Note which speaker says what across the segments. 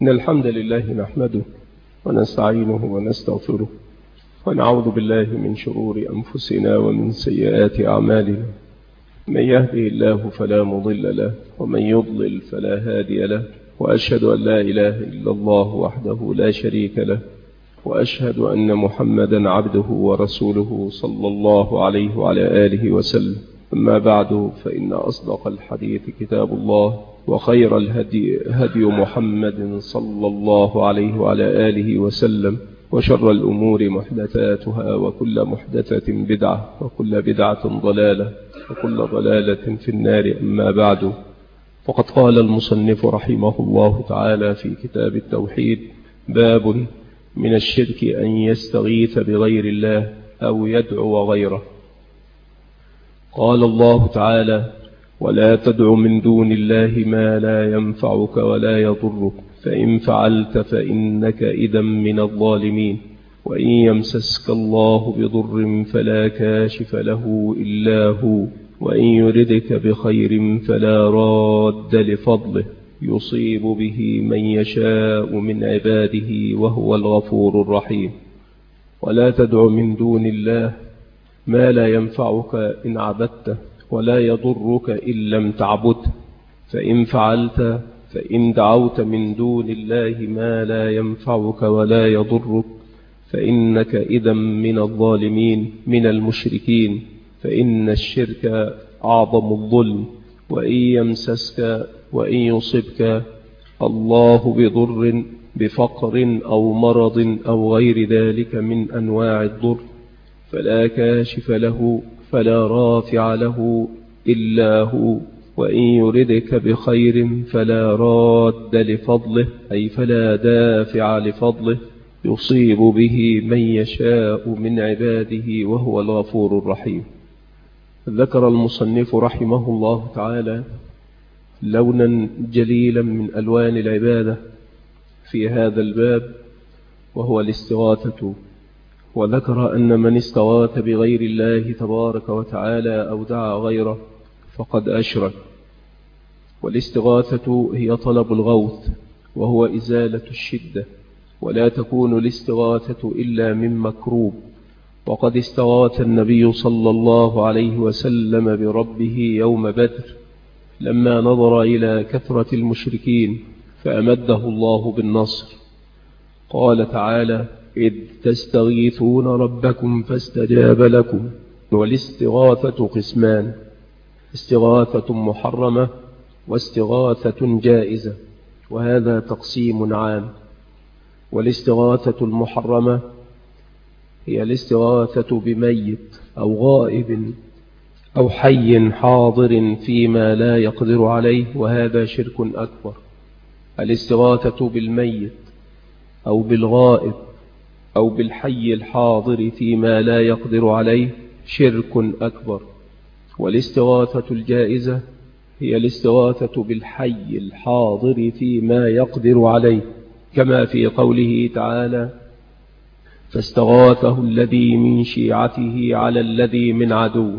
Speaker 1: إن الحمد لله نحمده ونستعينه ونستغفره ونعوذ بالله من شرور أنفسنا ومن سيئات أعمالنا. من يهده الله فلا مضل له ومن يضلل فلا هادي له، وأشهد أن لا إله إلا الله وحده لا شريك له، وأشهد أن محمدا عبده ورسوله صلى الله عليه وعلى آله وسلم. أما بعد، فإن أصدق الحديث كتاب الله، وخير الهدي هدي محمد صلى الله عليه وعلى آله وسلم، وشر الأمور محدثاتها، وكل محدثة بدعة، وكل بدعة ضلالة، وكل ضلالة في النار. أما بعد، فقد قال المصنف رحمه الله تعالى في كتاب التوحيد: باب من الشرك أن يستغيث بغير الله أو يدعو غيره. قال الله تعالى: ولا تدع من دون الله ما لا ينفعك ولا يضرك، فإن فعلت فإنك إذا من الظالمين. وإن يمسسك الله بضر فلا كاشف له إلا هو، وإن يردك بخير فلا راد لفضله، يصيب به من يشاء من عباده وهو الغفور الرحيم. ولا تدع من دون الله ما لا ينفعك إن عبدته، ولا يضرك إن لم تعبده. فإن فعلت فإن دعوت من دون الله ما لا ينفعك ولا يضرك فإنك إذا من الظالمين من المشركين، فإن الشرك أعظم الظلم. وإن يمسسك وإن يصبك الله بضر بفقر أو مرض أو غير ذلك من أنواع الضر فلا كاشف له فلا رافع له إلا هو، وإن يردك بخير فلا راد لفضله، أي فلا دافع لفضله، يصيب به من يشاء من عباده وهو الغفور الرحيم. ذكر المصنف رحمه الله تعالى لونا جليلا من ألوان العبادة في هذا الباب، وهو الاستغاثة. وذكر أن من استغاث بغير الله تبارك وتعالى أو دعا غيره فقد أشرك. والاستغاثة هي طلب الغوث، وهو إزالة الشدة، ولا تكون الاستغاثة إلا من مكروب. وقد استغاث النبي صلى الله عليه وسلم بربه يوم بدر لما نظر إلى كثرة المشركين فأمده الله بالنصر. قال تعالى: إذ تستغيثون ربكم فاستجاب لكم. والاستغاثة قسمان: استغاثة محرمة واستغاثة جائزة، وهذا تقسيم عام. والاستغاثة المحرمة هي الاستغاثة بميت أو غائب أو حي حاضر فيما لا يقدر عليه، وهذا شرك أكبر. الاستغاثة بالميت أو بالغائب أو بالحي الحاضر فيما لا يقدر عليه شرك أكبر. والاستغاثة الجائزة هي الاستغاثة بالحي الحاضر فيما يقدر عليه، كما في قوله تعالى: فاستغاثه الذي من شيعته على الذي من عدوه.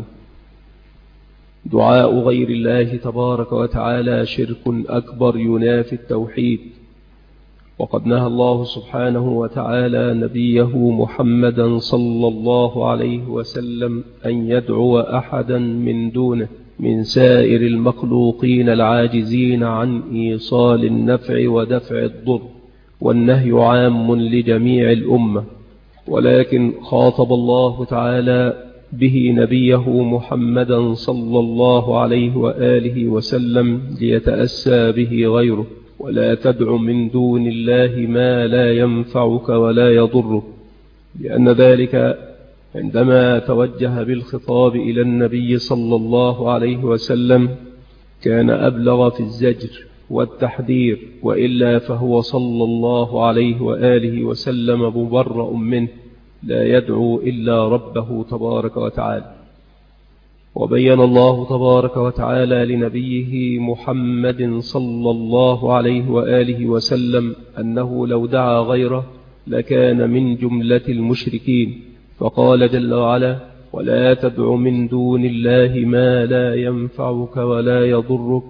Speaker 1: دعاء غير الله تبارك وتعالى شرك أكبر ينافي التوحيد. وقد نهى الله سبحانه وتعالى نبيه محمدا صلى الله عليه وسلم أن يدعو أحدا من دونه من سائر المخلوقين العاجزين عن إيصال النفع ودفع الضر، والنهي عام لجميع الأمة. ولكن خاطب الله تعالى به نبيه محمدا صلى الله عليه وآله وسلم ليتأسى به غيره: ولا تدع من دون الله ما لا ينفعك ولا يضرك. لأن ذلك عندما توجه بالخطاب إلى النبي صلى الله عليه وسلم كان أبلغ في الزجر والتحذير، وإلا فهو صلى الله عليه وآله وسلم مبرأ منه، لا يدعو إلا ربه تبارك وتعالى. وبين الله تبارك وتعالى لنبيه محمد صلى الله عليه وآله وسلم أنه لو دعا غيره لكان من جملة المشركين، فقال جل وعلا: ولا تدع من دون الله ما لا ينفعك ولا يضرك،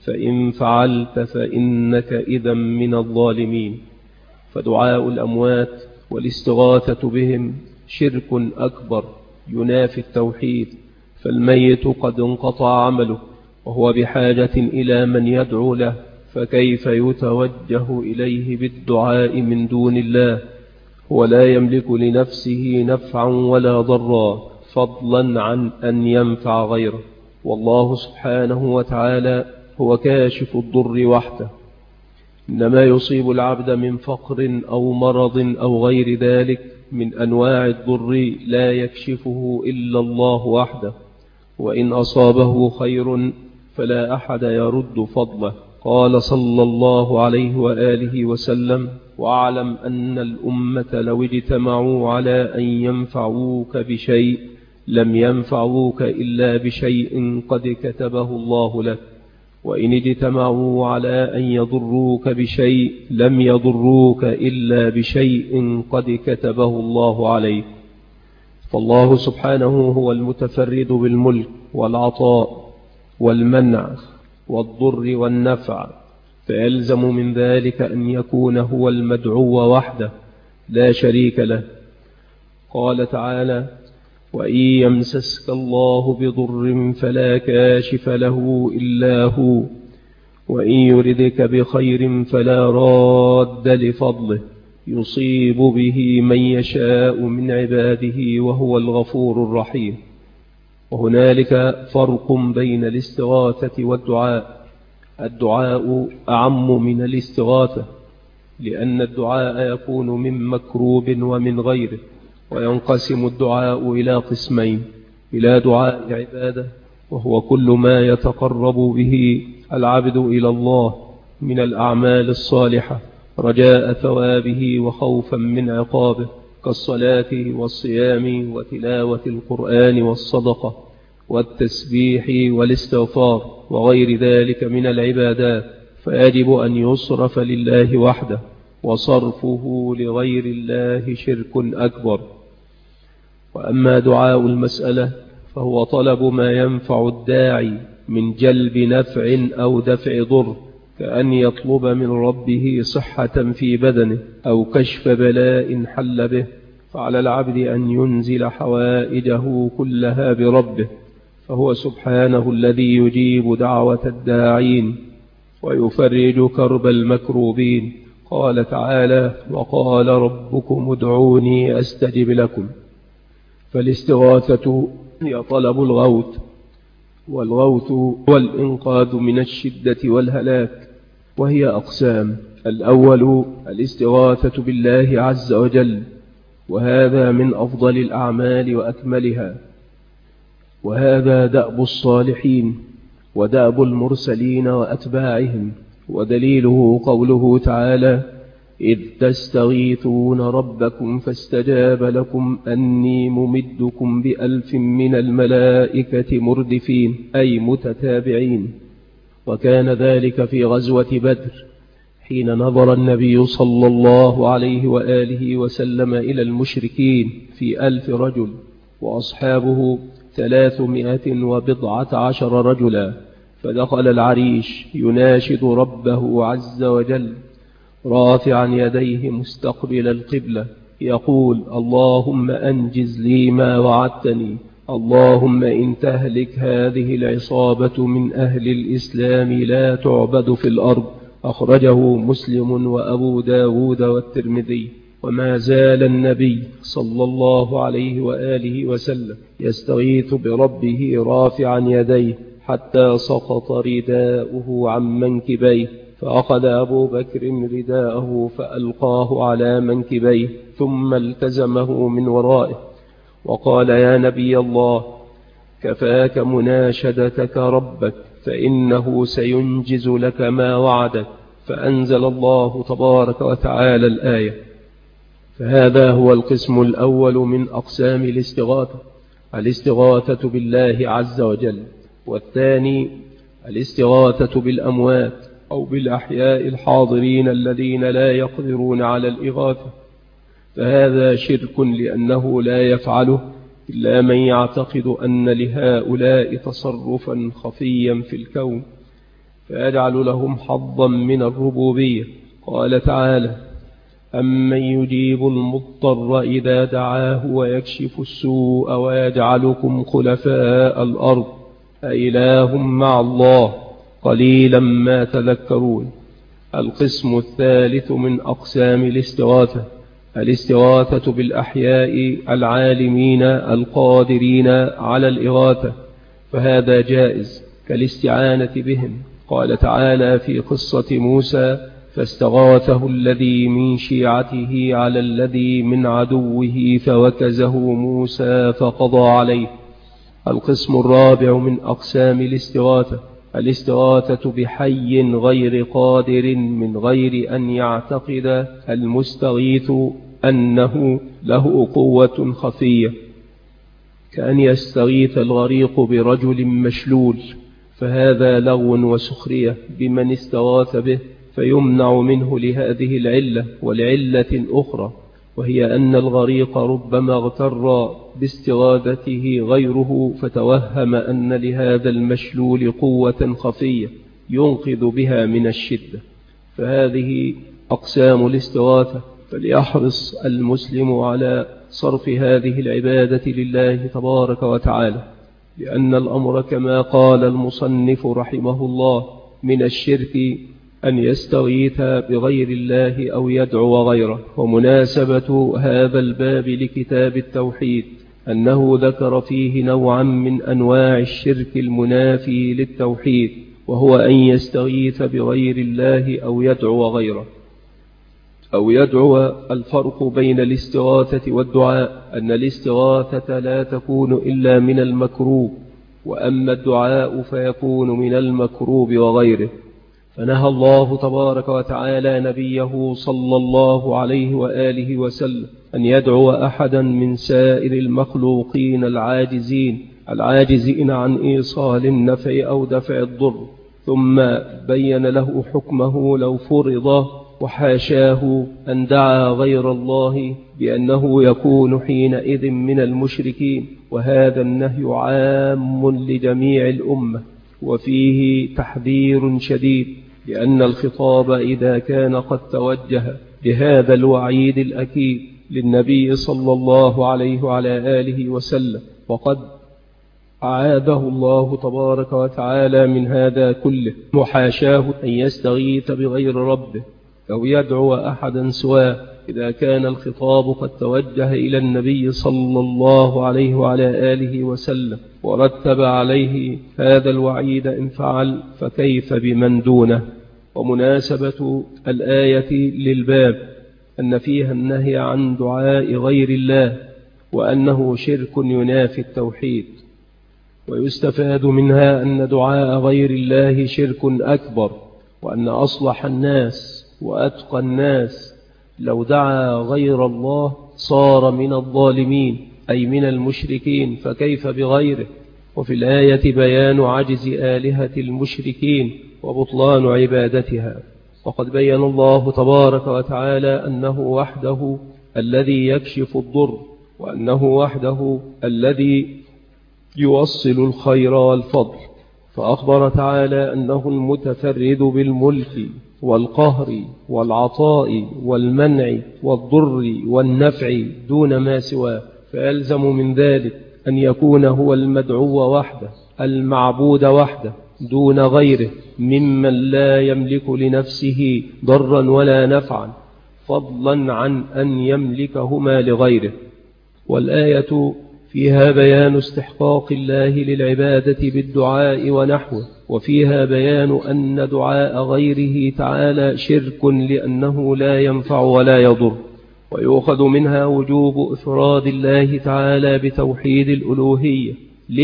Speaker 1: فإن فعلت فإنك إذا من الظالمين. فدعاء الأموات والاستغاثة بهم شرك أكبر ينافي التوحيد، فالميت قد انقطع عمله وهو بحاجة إلى من يدعو له، فكيف يتوجه إليه بالدعاء من دون الله؟ هو لا يملك لنفسه نفعا ولا ضرا، فضلا عن أن ينفع غيره، والله سبحانه وتعالى هو كاشف الضر وحده. إنما يصيب العبد من فقر أو مرض أو غير ذلك من أنواع الضر لا يكشفه إلا الله وحده، وإن أصابه خير فلا أحد يرد فضله. قال صلى الله عليه وآله وسلم: واعلم أن الأمة لو اجتمعوا على أن ينفعوك بشيء لم ينفعوك إلا بشيء قد كتبه الله لك، وإن اجتمعوا على أن يضروك بشيء لم يضروك إلا بشيء قد كتبه الله عليك. فالله سبحانه هو المتفرد بالملك والعطاء والمنع والضر والنفع، فيلزم من ذلك أن يكون هو المدعو وحده لا شريك له. قال تعالى: وإن يمسسك الله بضر فلا كاشف له إلا هو، وإن يردك بخير فلا راد لفضله، يصيب به من يشاء من عباده وهو الغفور الرحيم. وهنالك فرق بين الاستغاثة والدعاء. الدعاء أعم من الاستغاثة، لأن الدعاء يكون من مكروب ومن غيره، وينقسم الدعاء إلى قسمين: إلى دعاء عبادة، وهو كل ما يتقرب به العبد إلى الله من الأعمال الصالحة رجاء ثوابه وخوفا من عقابه، كالصلاة والصيام وتلاوة القرآن والصدقة والتسبيح والاستغفار وغير ذلك من العبادات، فيجب أن يصرف لله وحده، وصرفه لغير الله شرك أكبر. وأما دعاء المسألة فهو طلب ما ينفع الداعي من جلب نفع أو دفع ضر، كأن يطلب من ربه صحة في بدنه أو كشف بلاء حل به، فعلى العبد أن ينزل حوائجه كلها بربه، فهو سبحانه الذي يجيب دعوة الداعين ويفرج كرب المكروبين. قال تعالى: وقال ربكم ادعوني أستجب لكم. فالاستغاثة هي طلب الغوث، والغوث هو الإنقاذ من الشدة والهلاك، وهي أقسام: الأول الاستغاثة بالله عز وجل، وهذا من أفضل الأعمال وأكملها، وهذا دأب الصالحين ودأب المرسلين وأتباعهم، ودليله قوله تعالى: إذ تستغيثون ربكم فاستجاب لكم أني ممدكم ب1000 من الملائكة مردفين، أي متتابعين. وكان ذلك في غزوة بدر، حين نظر النبي صلى الله عليه وآله وسلم إلى المشركين في 1000 رجل، وأصحابه 319 رجلا، فدخل العريش يناشد ربه عز وجل رافعا يديه مستقبل القبلة يقول: اللهم أنجز لي ما وعدتني، اللهم إن تهلك هذه العصابة من أهل الإسلام لا تعبد في الأرض. أخرجه مسلم وأبو داود والترمذي. وما زال النبي صلى الله عليه وآله وسلم يستغيث بربه رافعا يديه حتى سقط رداؤه عن منكبيه، فأخذ أبو بكر رداءه فألقاه على منكبيه ثم التزمه من ورائه وقال: يا نبي الله، كفاك مناشدتك ربك فإنه سينجز لك ما وعدك. فأنزل الله تبارك وتعالى الآية. فهذا هو القسم الأول من أقسام الاستغاثة، الاستغاثة بالله عز وجل. والثاني الاستغاثة بالأموات أو بالأحياء الحاضرين الذين لا يقدرون على الإغاثة، فهذا شرك، لأنه لا يفعله إلا من يعتقد أن لهؤلاء تصرفا خفيا في الكون، فيجعل لهم حظا من الربوبية. قال تعالى: أمن يجيب المضطر إذا دعاه ويكشف السوء ويجعلكم خلفاء الأرض أإله مع الله قليلا ما تذكرون. القسم الثالث من أقسام الاستغاثة: الاستغاثة بالأحياء العالمين القادرين على الإغاثة، فهذا جائز كالاستعانة بهم. قال تعالى في قصة موسى: فاستغاثه الذي من شيعته على الذي من عدوه فوكزه موسى فقضى عليه. القسم الرابع من أقسام الاستغاثة: الاستغاثة بحي غير قادر من غير أن يعتقد المستغيث أنه له قوة خفية، كأن يستغيث الغريق برجل مشلول، فهذا لغو وسخرية بمن استغاث به، فيمنع منه لهذه العلة ولعلة أخرى، وهي أن الغريق ربما اغتر باستغاثته غيره فتوهم أن لهذا المشلول قوة خفية ينقذ بها من الشدة. فهذه أقسام الاستغاثة، فليحرص المسلم على صرف هذه العبادة لله تبارك وتعالى، لأن الأمر كما قال المصنف رحمه الله: من الشرك أن يستغيث بغير الله أو يدعو غيره. ومناسبة هذا الباب لكتاب التوحيد أنه ذكر فيه نوعا من أنواع الشرك المنافي للتوحيد، وهو أن يستغيث بغير الله أو يدعو غيره أو يدعو. الفرق بين الاستغاثة والدعاء أن الاستغاثة لا تكون إلا من المكروب، وأما الدعاء فيكون من المكروب وغيره. فنهى الله تبارك وتعالى نبيه صلى الله عليه وآله وسلم أن يدعو أحدا من سائر المخلوقين العاجزين عن إيصال النفع أو دفع الضر، ثم بين له حكمه لو فرض وحاشاه أن دعا غير الله بأنه يكون حينئذ من المشركين. وهذا النهي عام لجميع الأمة، وفيه تحذير شديد، لأن الخطاب إذا كان قد توجه بهذا الوعيد الأكيد للنبي صلى الله عليه وعلى آله وسلم، وقد أعاذه الله تبارك وتعالى من هذا كله، وحاشاه أن يستغيث بغير ربه أو يدعو أحدا سواه. إذا كان الخطاب قد توجه إلى النبي صلى الله عليه وعلى آله وسلم ورتب عليه هذا الوعيد إن فعل، فكيف بمن دونه؟ ومناسبة الآية للباب أن فيها النهي عن دعاء غير الله، وأنه شرك ينافي التوحيد. ويستفاد منها أن دعاء غير الله شرك أكبر، وأن أصلح الناس وأتقى الناس لو دعا غير الله صار من الظالمين، أي من المشركين، فكيف بغيره؟ وفي الآية بيان عجز آلهة المشركين وبطلان عبادتها. وقد بين الله تبارك وتعالى أنه وحده الذي يكشف الضر، وأنه وحده الذي يوصل الخير والفضل، فأخبر تعالى أنه المتفرد بالملك والقهر والعطاء والمنع والضر والنفع دون ما سواه، فيلزم من ذلك أن يكون هو المدعو وحده المعبود وحده دون غيره ممن لا يملك لنفسه ضرا ولا نفعا، فضلا عن أن يملكهما لغيره. والآية فيها بيان استحقاق الله للعبادة بالدعاء ونحوه، وفيها بيان أن دعاء غيره تعالى شرك لأنه لا ينفع ولا يضر. ويؤخذ منها وجوب إفراد الله تعالى بتوحيد الألوهية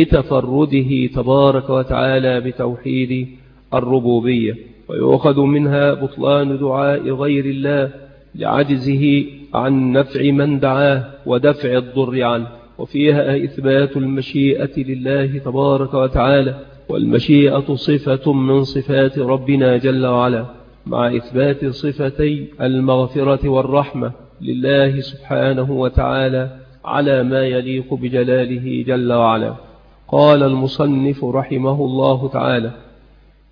Speaker 1: لتفرده تبارك وتعالى بتوحيد الربوبية. ويؤخذ منها بطلان دعاء غير الله لعجزه عن نفع من دعاه ودفع الضر عنه. وفيها إثبات المشيئة لله تبارك وتعالى، والمشيئة صفة من صفات ربنا جل وعلا، مع إثبات صفتي المغفرة والرحمة لله سبحانه وتعالى على ما يليق بجلاله جل وعلا. قال المصنف رحمه الله تعالى: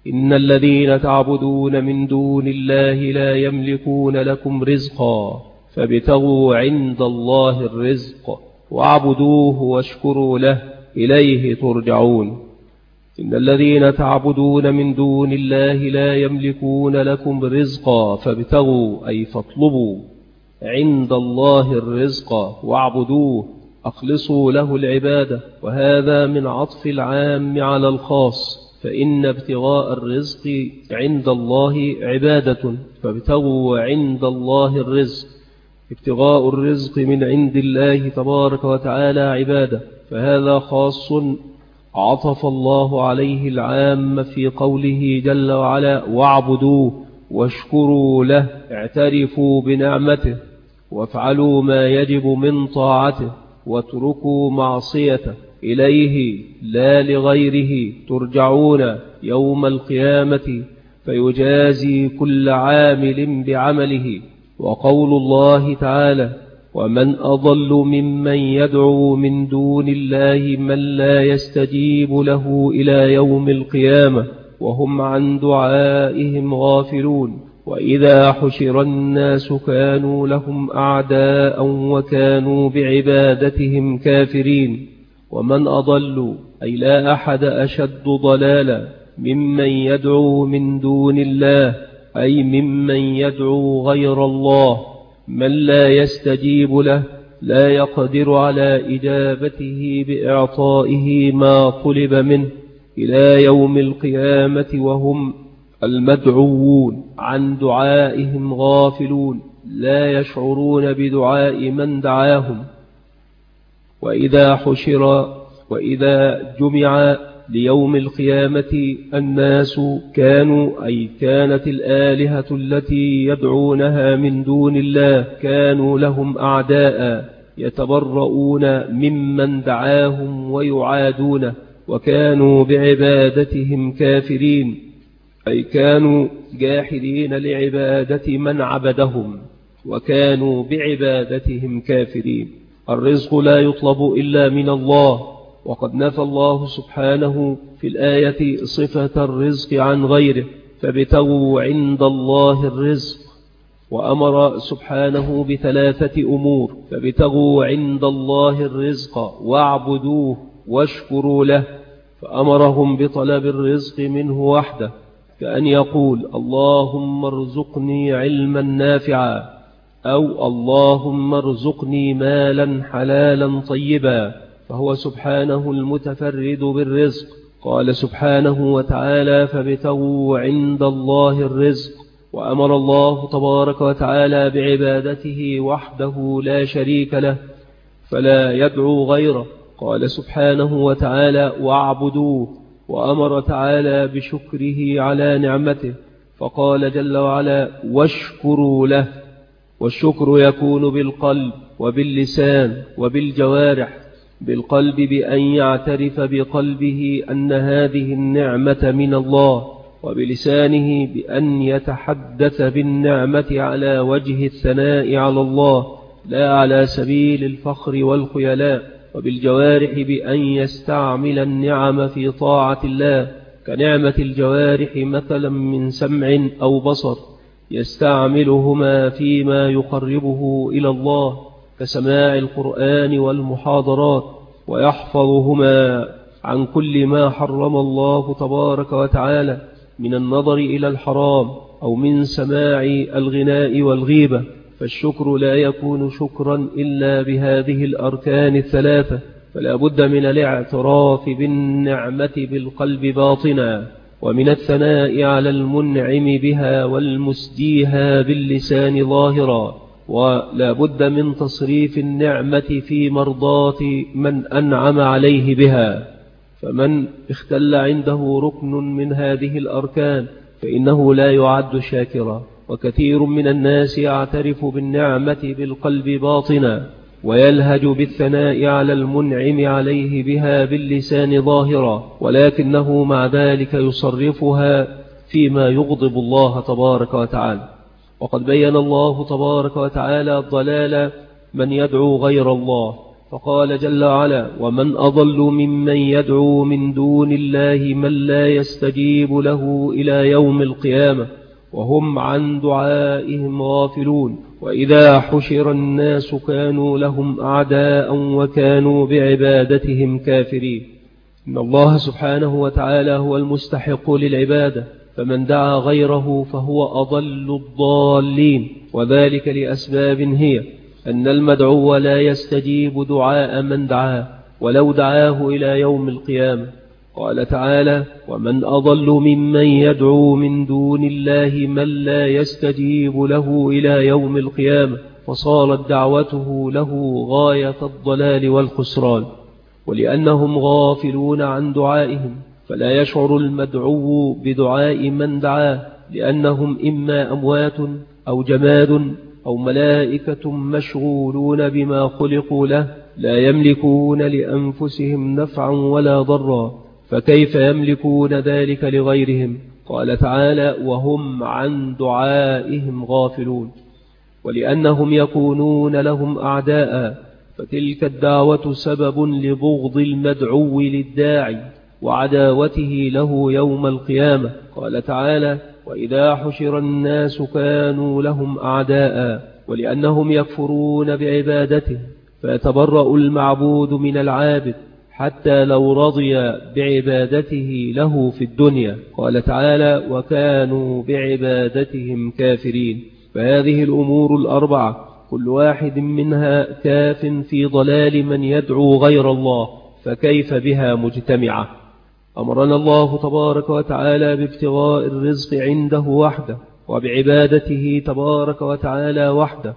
Speaker 1: إن الذين تعبدون من دون الله لا يملكون لكم رزقا فابتغوا عند الله الرزق واعبدوه واشكروا له إليه ترجعون. إن الذين تعبدون من دون الله لا يملكون لكم رزقا فابتغوا أي فاطلبوا عند الله الرزق واعبدوه أخلصوا له العبادة. وهذا من عطف العام على الخاص، فإن ابتغاء الرزق عند الله عبادة، فابتغوا عند الله الرزق. ابتغاء الرزق من عند الله تبارك وتعالى عبادة، فهذا خاص عطف الله عليه العام في قوله جل وعلا واعبدوه واشكروا له، اعترفوا بنعمته وافعلوا ما يجب من طاعته واتركوا معصيته، إليه لا لغيره ترجعون يوم القيامة فيجازي كل عامل بعمله. وقول الله تعالى ومن أضل ممن يدعو من دون الله من لا يستجيب له إلى يوم القيامة وهم عن دعائهم غافلون. وإذا حشر الناس كانوا لهم أعداء وكانوا بعبادتهم كافرين. ومن أضل أي لا أحد أشد ضلالا ممن يدعو من دون الله، أي ممن يدعو غير الله، من لا يستجيب له، لا يقدر على إجابته بإعطائه ما طلب منه إلى يوم القيامة وهم المدعوون عن دعائهم غافلون، لا يشعرون بدعاء من دعاهم. وإذا جمع ليوم القيامة الناس كانوا أي كانت الآلهة التي يدعونها من دون الله كانوا لهم أعداء يتبرؤون ممن دعاهم ويعادونه، وكانوا بعبادتهم كافرين، أي كانوا جاحدين لعبادة من عبدهم وكانوا بعبادتهم كافرين. الرزق لا يطلب إلا من الله، وقد نفى الله سبحانه في الآية صفة الرزق عن غيره فابتغوا عند الله الرزق، وأمر سبحانه بثلاثة أمور: فابتغوا عند الله الرزق واعبدوه واشكروا له، فأمرهم بطلب الرزق منه وحده، كأن يقول اللهم ارزقني علما نافعا، أو اللهم ارزقني مالا حلالا طيبا، فهو سبحانه المتفرد بالرزق. قال سبحانه وتعالى فابتغوا عند الله الرزق، وأمر الله تبارك وتعالى بعبادته وحده لا شريك له فلا يدعو غيره. قال سبحانه وتعالى واعبدوه، وأمر تعالى بشكره على نعمته، فقال جل وعلا واشكروا له. والشكر يكون بالقلب وباللسان وبالجوارح. بالقلب بأن يعترف بقلبه أن هذه النعمة من الله، وبلسانه بأن يتحدث بالنعمة على وجه الثناء على الله لا على سبيل الفخر والخيلاء. وبالجوارح بأن يستعمل النعم في طاعة الله، كنعمة الجوارح مثلا من سمع أو بصر يستعملهما فيما يقربه إلى الله كسماع القرآن والمحاضرات، ويحفظهما عن كل ما حرم الله تبارك وتعالى من النظر إلى الحرام أو من سماع الغناء والغيبة. فالشكر لا يكون شكرا إلا بهذه الأركان الثلاثة، فلا بد من الاعتراف بالنعمة بالقلب باطنا، ومن الثناء على المنعم بها والمسديها باللسان ظاهرا، ولا بد من تصريف النعمة في مرضاة من أنعم عليه بها. فمن اختل عنده ركن من هذه الأركان فإنه لا يعد شاكرا. وكثير من الناس يعترف بالنعمة بالقلب باطنا، ويلهج بالثناء على المنعم عليه بها باللسان ظاهرا، ولكنه مع ذلك يصرفها فيما يغضب الله تبارك وتعالى. وقد بين الله تبارك وتعالى ضلال من يدعو غير الله، فقال جل وعلا: ومن أضل ممن يدعو من دون الله من لا يستجيب له إلى يوم القيامة وهم عن دعائهم غافلون. وإذا حشر الناس كانوا لهم أعداء وكانوا بعبادتهم كافرين. إن الله سبحانه وتعالى هو المستحق للعبادة، فمن دعا غيره فهو أضل الضالين، وذلك لأسباب هي: أن المدعو لا يستجيب دعاء من دعاه ولو دعاه إلى يوم القيامة. قال تعالى: ومن أضل ممن يدعو من دون الله من لا يستجيب له إلى يوم القيامة، فصارت دعوته له غاية الضلال والخسران. ولأنهم غافلون عن دعائهم فلا يشعر المدعو بدعاء من دعاه، لأنهم إما أموات أو جماد أو ملائكة مشغولون بما خلقوا له، لا يملكون لأنفسهم نفعا ولا ضرا، فكيف يملكون ذلك لغيرهم؟ قال تعالى: وهم عن دعائهم غافلون. ولأنهم يكونون لهم أعداء، فتلك الدعوة سبب لبغض المدعو للداعي وعداوته له يوم القيامة. قال تعالى: وإذا حشر الناس كانوا لهم أعداء. ولأنهم يكفرون بعبادته فيتبرأ المعبود من العابد حتى لو رضي بعبادته له في الدنيا. قال تعالى: وكانوا بعبادتهم كافرين. فهذه الأمور الأربعة كل واحد منها كاف في ضلال من يدعو غير الله، فكيف بها مجتمعة؟ أمرنا الله تبارك وتعالى بابتغاء الرزق عنده وحده، وبعبادته تبارك وتعالى وحده،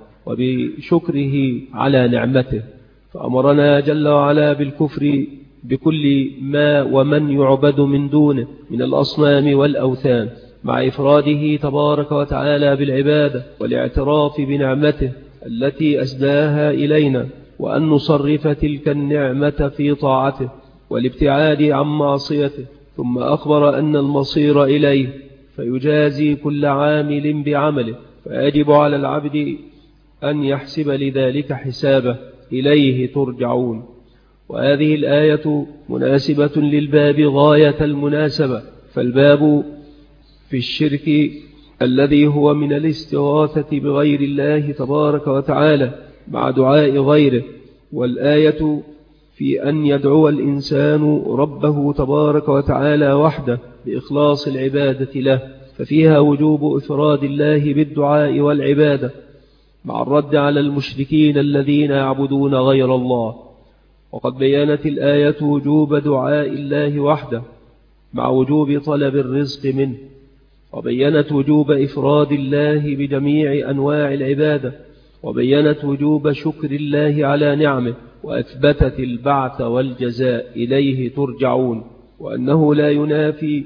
Speaker 1: وبشكره على نعمته. فأمرنا جل وعلا بالكفر بكل ما ومن يعبد من دونه من الأصنام والأوثان، مع إفراده تبارك وتعالى بالعبادة والاعتراف بنعمته التي أسداها إلينا، وأن نصرف تلك النعمة في طاعته والابتعاد عن معصيته. ثم أخبر أن المصير إليه فيجازي كل عامل بعمله، فيجب على العبد أن يحسب لذلك حسابه، إليه ترجعون. وهذه الآية مناسبة للباب غاية المناسبة، فالباب في الشرك الذي هو من الاستغاثة بغير الله تبارك وتعالى مع دعاء غيره، والآية في أن يدعو الإنسان ربه تبارك وتعالى وحده بإخلاص العبادة له، ففيها وجوب إفراد الله بالدعاء والعبادة مع الرد على المشركين الذين يعبدون غير الله. وقد بيّنت الآية وجوب دعاء الله وحده مع وجوب طلب الرزق منه، وبيّنت وجوب إفراد الله بجميع أنواع العبادة، وبيّنت وجوب شكر الله على نعمه، وأثبتت البعث والجزاء، إليه ترجعون، وأنه لا ينافي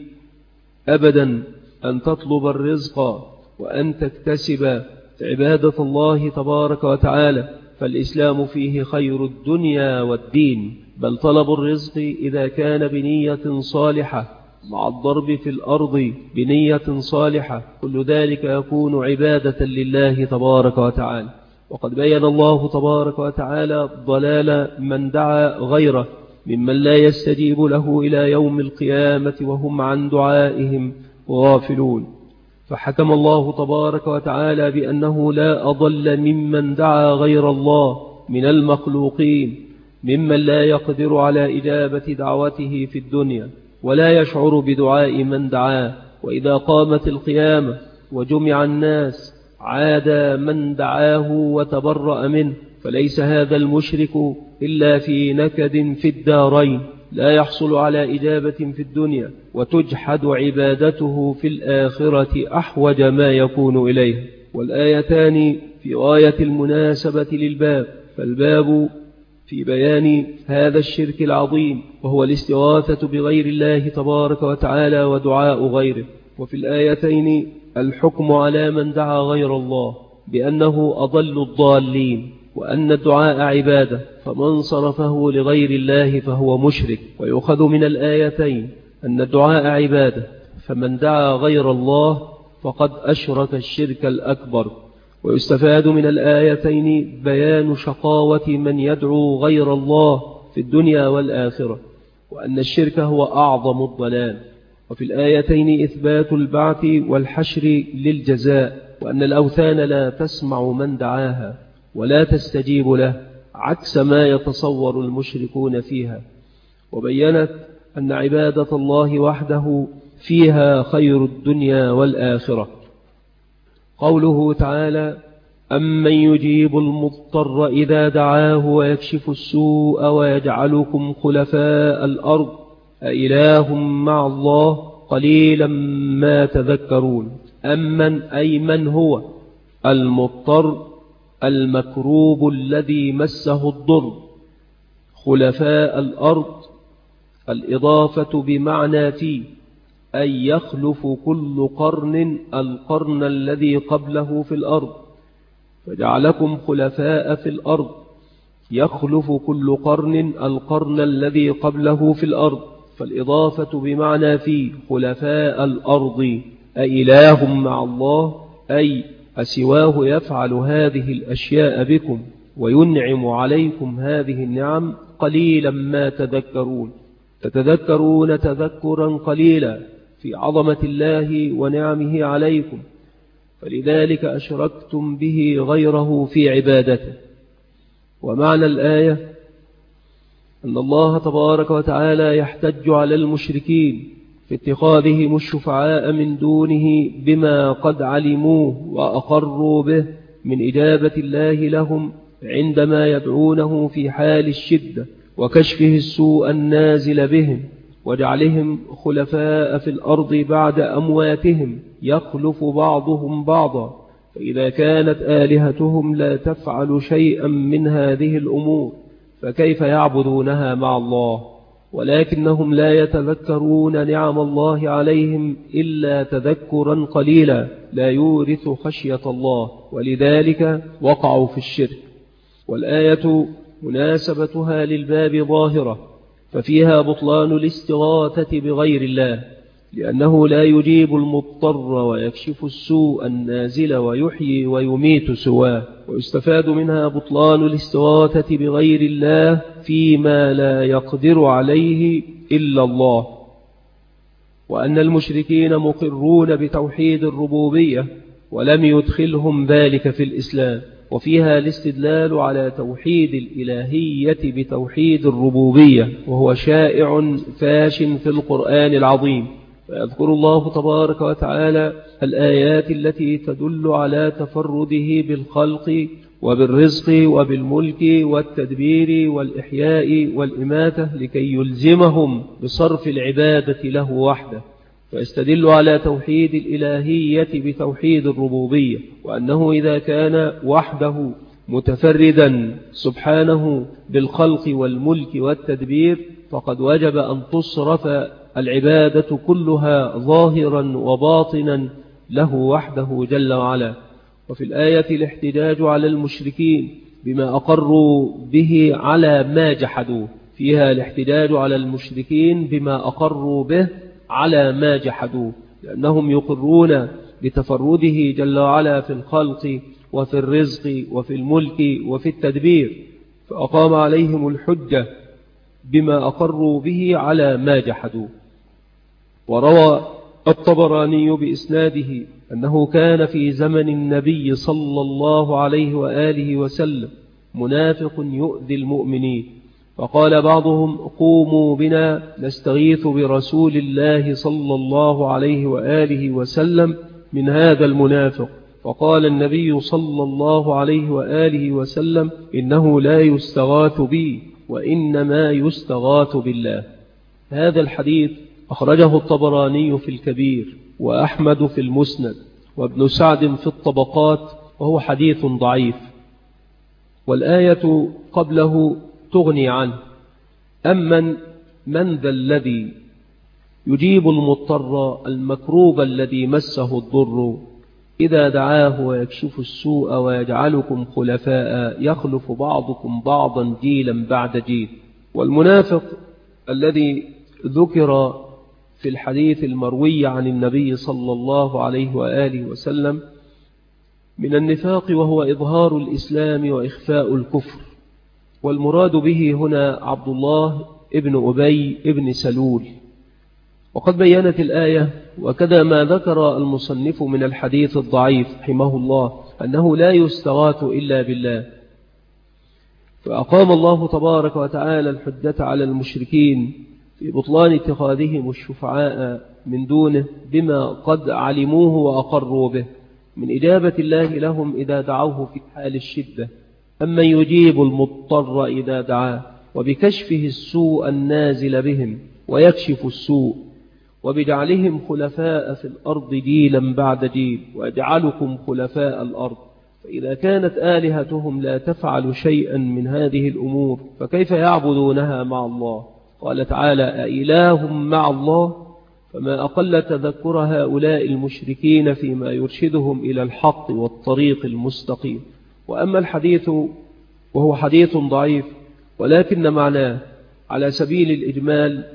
Speaker 1: أبدا أن تطلب الرزق وأن تكتسب عبادة الله تبارك وتعالى، فالإسلام فيه خير الدنيا والدين. بل طلب الرزق إذا كان بنية صالحة مع الضرب في الأرض بنية صالحة، كل ذلك يكون عبادة لله تبارك وتعالى. وقد بيّن الله تبارك وتعالى ضلال من دعا غيره ممن لا يستجيب له إلى يوم القيامة وهم عن دعائهم غافلون. فحكم الله تبارك وتعالى بأنه لا أضل ممن دعا غير الله من المخلوقين، ممن لا يقدر على إجابة دعوته في الدنيا ولا يشعر بدعاء من دعاه. وإذا قامت القيامة وجمع الناس عاد من دعاه وتبرأ منه، فليس هذا المشرك إلا في نكد في الدارين، لا يحصل على إجابة في الدنيا وتجحد عبادته في الآخرة أحوج ما يكون إليه. والآيتان في غاية المناسبة للباب، فالباب في بيان هذا الشرك العظيم وهو الاستغاثة بغير الله تبارك وتعالى ودعاء غيره، وفي الآيتين الحكم على من دعا غير الله بأنه أضل الضالين، وأن الدعاء عبادة، فمن صرفه لغير الله فهو مشرك. ويؤخذ من الآيتين أن الدعاء عبادة، فمن دعا غير الله فقد أشرك الشرك الأكبر، ويستفاد من الآيتين بيان شقاوة من يدعو غير الله في الدنيا والآخرة، وأن الشرك هو أعظم الضلال. وفي الآيتين إثبات البعث والحشر للجزاء، وأن الأوثان لا تسمع من دعاها ولا تستجيب له عكس ما يتصور المشركون فيها. وبينت أن عبادة الله وحده فيها خير الدنيا والآخرة. قوله تعالى: أمن يجيب المضطر إذا دعاه ويكشف السوء ويجعلكم خلفاء الأرض أإله مع الله قليلا ما تذكرون. أمن أي من هو المضطر المكروب الذي مسه الضر. خلفاء الأرض الإضافة بمعنى في، أي يخلف كل قرن القرن الذي قبله في الأرض، فجعلكم خلفاء في الأرض، يخلف كل قرن القرن الذي قبله في الأرض، فالإضافة بمعنى في خلفاء الأرض أإله مع الله، أي أسواه يفعل هذه الأشياء بكم وينعم عليكم هذه النعم قليلا ما تذكرون. تتذكرون تذكرا قليلا في عظمة الله ونعمه عليكم، فلذلك أشركتم به غيره في عبادته. ومعنى الآية أن الله تبارك وتعالى يحتج على المشركين في اتخاذهم الشفعاء من دونه بما قد علموه وأقروا به من إجابة الله لهم عندما يدعونه في حال الشدة وكشفه السوء النازل بهم، وجعلهم خلفاء في الأرض بعد أمواتهم يخلف بعضهم بعضا. فإذا كانت آلهتهم لا تفعل شيئا من هذه الأمور فكيف يعبدونها مع الله؟ ولكنهم لا يتذكرون نعم الله عليهم إلا تذكرا قليلا لا يورث خشية الله، ولذلك وقعوا في الشرك. والآية مناسبتها للباب ظاهرة، ففيها بطلان الاستغاثة بغير الله، لأنه لا يجيب المضطر ويكشف السوء النازل ويحيي ويميت سواه. ويستفاد منها بطلان الاستغاثة بغير الله فيما لا يقدر عليه إلا الله، وأن المشركين مقرون بتوحيد الربوبية ولم يدخلهم ذلك في الإسلام. وفيها الاستدلال على توحيد الإلهية بتوحيد الربوبية، وهو شائع فاش في القرآن العظيم. فيذكر الله تبارك وتعالى الآيات التي تدل على تفرده بالخلق وبالرزق وبالملك والتدبير والإحياء والإماتة لكي يلزمهم بصرف العبادة له وحده، فيستدل على توحيد الإلهية بتوحيد الربوبية، وأنه إذا كان وحده متفردا سبحانه بالخلق والملك والتدبير فقد وجب أن تصرف العبادة كلها ظاهرا وباطنا له وحده جل وعلا. وفي الآية الاحتجاج على المشركين بما أقروا به على ما جحدوه، فيها الاحتجاج على المشركين بما أقروا به على ما جحدوه، لأنهم يقرون بتفرده جل وعلا في الخلق وفي الرزق وفي الملك وفي التدبير، فأقام عليهم الحجة بما أقروا به على ما جحدوه. وروى الطبراني بإسناده أنه كان في زمن النبي صلى الله عليه وآله وسلم منافق يؤذي المؤمنين، فقال بعضهم: قوموا بنا نستغيث برسول الله صلى الله عليه وآله وسلم من هذا المنافق. فقال النبي صلى الله عليه وآله وسلم: إنه لا يستغاث بي وإنما يستغاث بالله. هذا الحديث أخرجه الطبراني في الكبير، وأحمد في المسند، وابن سعد في الطبقات، وهو حديث ضعيف. والآية قبله تغني عنه. من ذا الذي يجيب المضطر المكروب الذي مسه الضر إذا دعاه ويكشف السوء ويجعلكم خلفاء يخلف بعضكم بعضا جيلا بعد جيل. والمنافق الذي ذكر في الحديث المروي عن النبي صلى الله عليه وآله وسلم من النفاق، وهو إظهار الإسلام وإخفاء الكفر. والمراد به هنا عبد الله ابن أبي ابن سلول. وقد بيّنت الآية وكذا ما ذكر المصنف من الحديث الضعيف رحمه الله أنه لا يستغاث إلا بالله، فأقام الله تبارك وتعالى الحجة على المشركين في بطلان اتخاذهم الشفعاء من دونه بما قد علموه وأقروا به من إجابة الله لهم إذا دعوه في حال الشدة، أما يجيب المضطر إذا دعاه، وبكشفه السوء النازل بهم ويكشف السوء، وبجعلهم خلفاء في الأرض جيلا بعد جيل، ويجعلكم خلفاء الأرض. فإذا كانت آلهتهم لا تفعل شيئا من هذه الأمور فكيف يعبدونها مع الله؟ قال تعالى: أإله مع الله؟ فما أقل تذكر هؤلاء المشركين فيما يرشدهم إلى الحق والطريق المستقيم. وأما الحديث وهو حديث ضعيف، ولكن معناه على سبيل الإجمال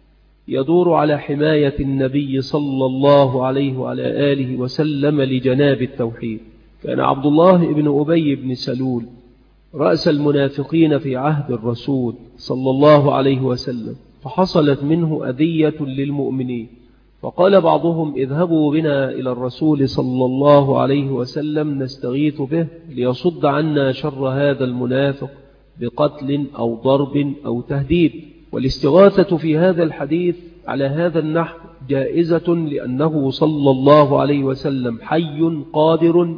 Speaker 1: يدور على حماية النبي صلى الله عليه وعلى آله وسلم لجناب التوحيد. كان عبد الله بن أبي بن سلول رأس المنافقين في عهد الرسول صلى الله عليه وسلم، فحصلت منه أذية للمؤمنين، فقال بعضهم: اذهبوا بنا إلى الرسول صلى الله عليه وسلم نستغيث به ليصد عنا شر هذا المنافق بقتل أو ضرب أو تهديد. والاستغاثة في هذا الحديث على هذا النحو جائزة، لأنه صلى الله عليه وسلم حي قادر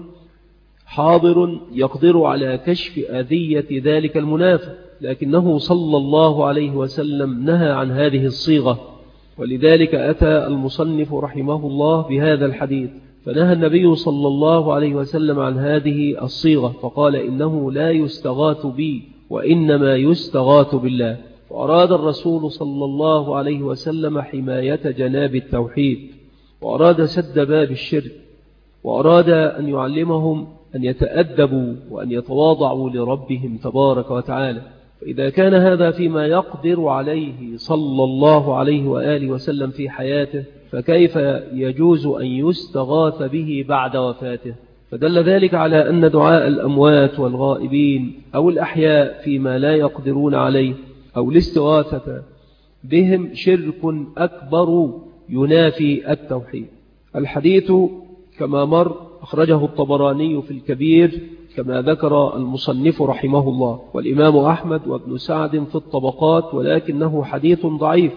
Speaker 1: حاضر يقدر على كشف أذية ذلك المنافق، لكنه صلى الله عليه وسلم نهى عن هذه الصيغة، ولذلك أتى المصنف رحمه الله بهذا الحديث، فنهى النبي صلى الله عليه وسلم عن هذه الصيغة، فقال: إنه لا يستغاث بي وإنما يستغاث بالله. وأراد الرسول صلى الله عليه وسلم حماية جناب التوحيد، وأراد سد باب الشرك، وأراد أن يعلمهم أن يتأدبوا وأن يتواضعوا لربهم تبارك وتعالى. فإذا كان هذا فيما يقدر عليه صلى الله عليه وآله وسلم في حياته، فكيف يجوز أن يستغاث به بعد وفاته؟ فدل ذلك على أن دعاء الأموات والغائبين أو الأحياء فيما لا يقدرون عليه أو الاستغاثة بهم شرك أكبر ينافي التوحيد. الحديث كما مر أخرجه الطبراني في الكبير كما ذكر المصنف رحمه الله، والإمام أحمد وابن سعد في الطبقات، ولكنه حديث ضعيف،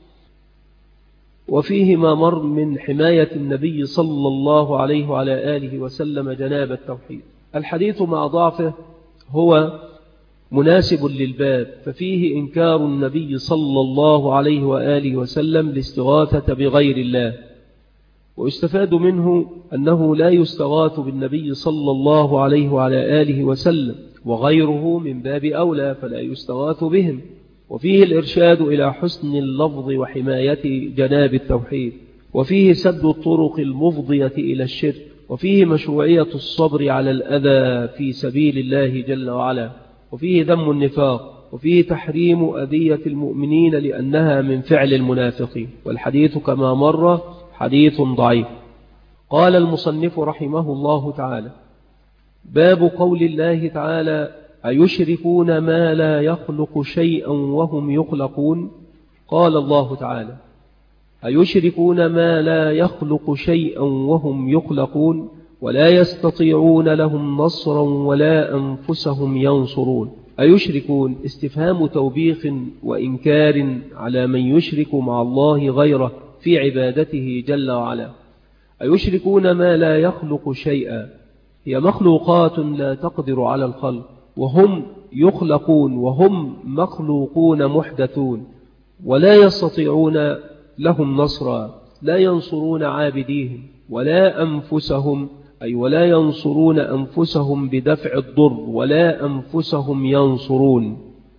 Speaker 1: وفيه ما مر من حماية النبي صلى الله عليه وعلى آله وسلم جناب التوحيد. الحديث مع ضعفه هو مناسب للباب، ففيه إنكار النبي صلى الله عليه وآله وسلم الاستغاثة بغير الله، ويستفاد منه أنه لا يستغاث بالنبي صلى الله عليه وعلى آله وسلم، وغيره من باب أولى فلا يستغاث بهم. وفيه الإرشاد إلى حسن اللفظ وحماية جناب التوحيد، وفيه سد الطرق المفضية إلى الشرك، وفيه مشروعية الصبر على الأذى في سبيل الله جل وعلا، وفيه ذم النفاق، وفيه تحريم أذية المؤمنين لأنها من فعل المنافقين. والحديث كما مر حديث ضعيف. قال المصنف رحمه الله تعالى: باب قول الله تعالى: أيشركون ما لا يخلق شيئا وهم يخلقون؟ قال الله تعالى: أيشركون ما لا يخلق شيئا وهم يخلقون ولا يستطيعون لهم نصرا ولا أنفسهم ينصرون. أيشركون استفهام توبيخ وإنكار على من يشرك مع الله غيره في عبادته جل وعلا. أيشركون ما لا يخلق شيئا، هي مخلوقات لا تقدر على الخلق، وهم يخلقون وهم مخلوقون محدثون، ولا يستطيعون لهم نصرا، لا ينصرون عابديهم ولا أنفسهم، أي ولا ينصرون أنفسهم بدفع الضر ولا أنفسهم ينصرون.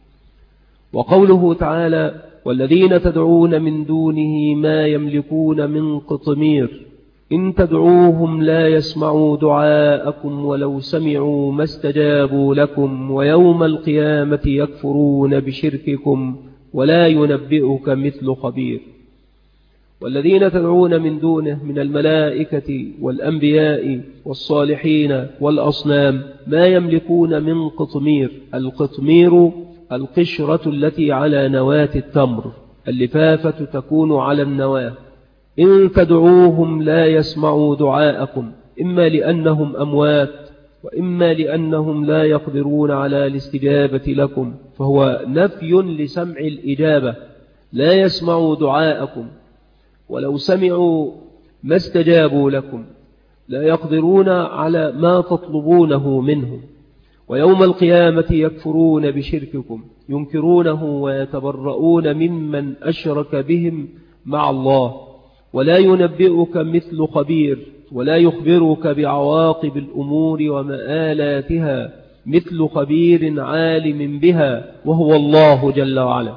Speaker 1: وقوله تعالى: والذين تدعون من دونه ما يملكون من قطمير إن تدعوهم لا يسمعوا دعاءكم ولو سمعوا ما استجابوا لكم ويوم القيامة يكفرون بشرككم ولا ينبئك مثل خبير. والذين تدعون من دونه من الملائكة والأنبياء والصالحين والأصنام ما يملكون من قطمير. القطمير القشرة التي على نواة التمر، اللفافة تكون على النواة. إن تدعوهم لا يسمعوا دعاءكم، إما لأنهم أموات وإما لأنهم لا يقدرون على الاستجابة لكم، فهو نفي لسمع الإجابة. لا يسمعوا دعاءكم، ولو سمعوا ما استجابوا لكم، لا يقدرون على ما تطلبونه منهم. ويوم القيامة يكفرون بشرككم، ينكرونه ويتبرؤون ممن أشرك بهم مع الله. ولا ينبئك مثل خبير، ولا يخبرك بعواقب الأمور ومآلاتها مثل خبير عالم بها، وهو الله جل وعلا.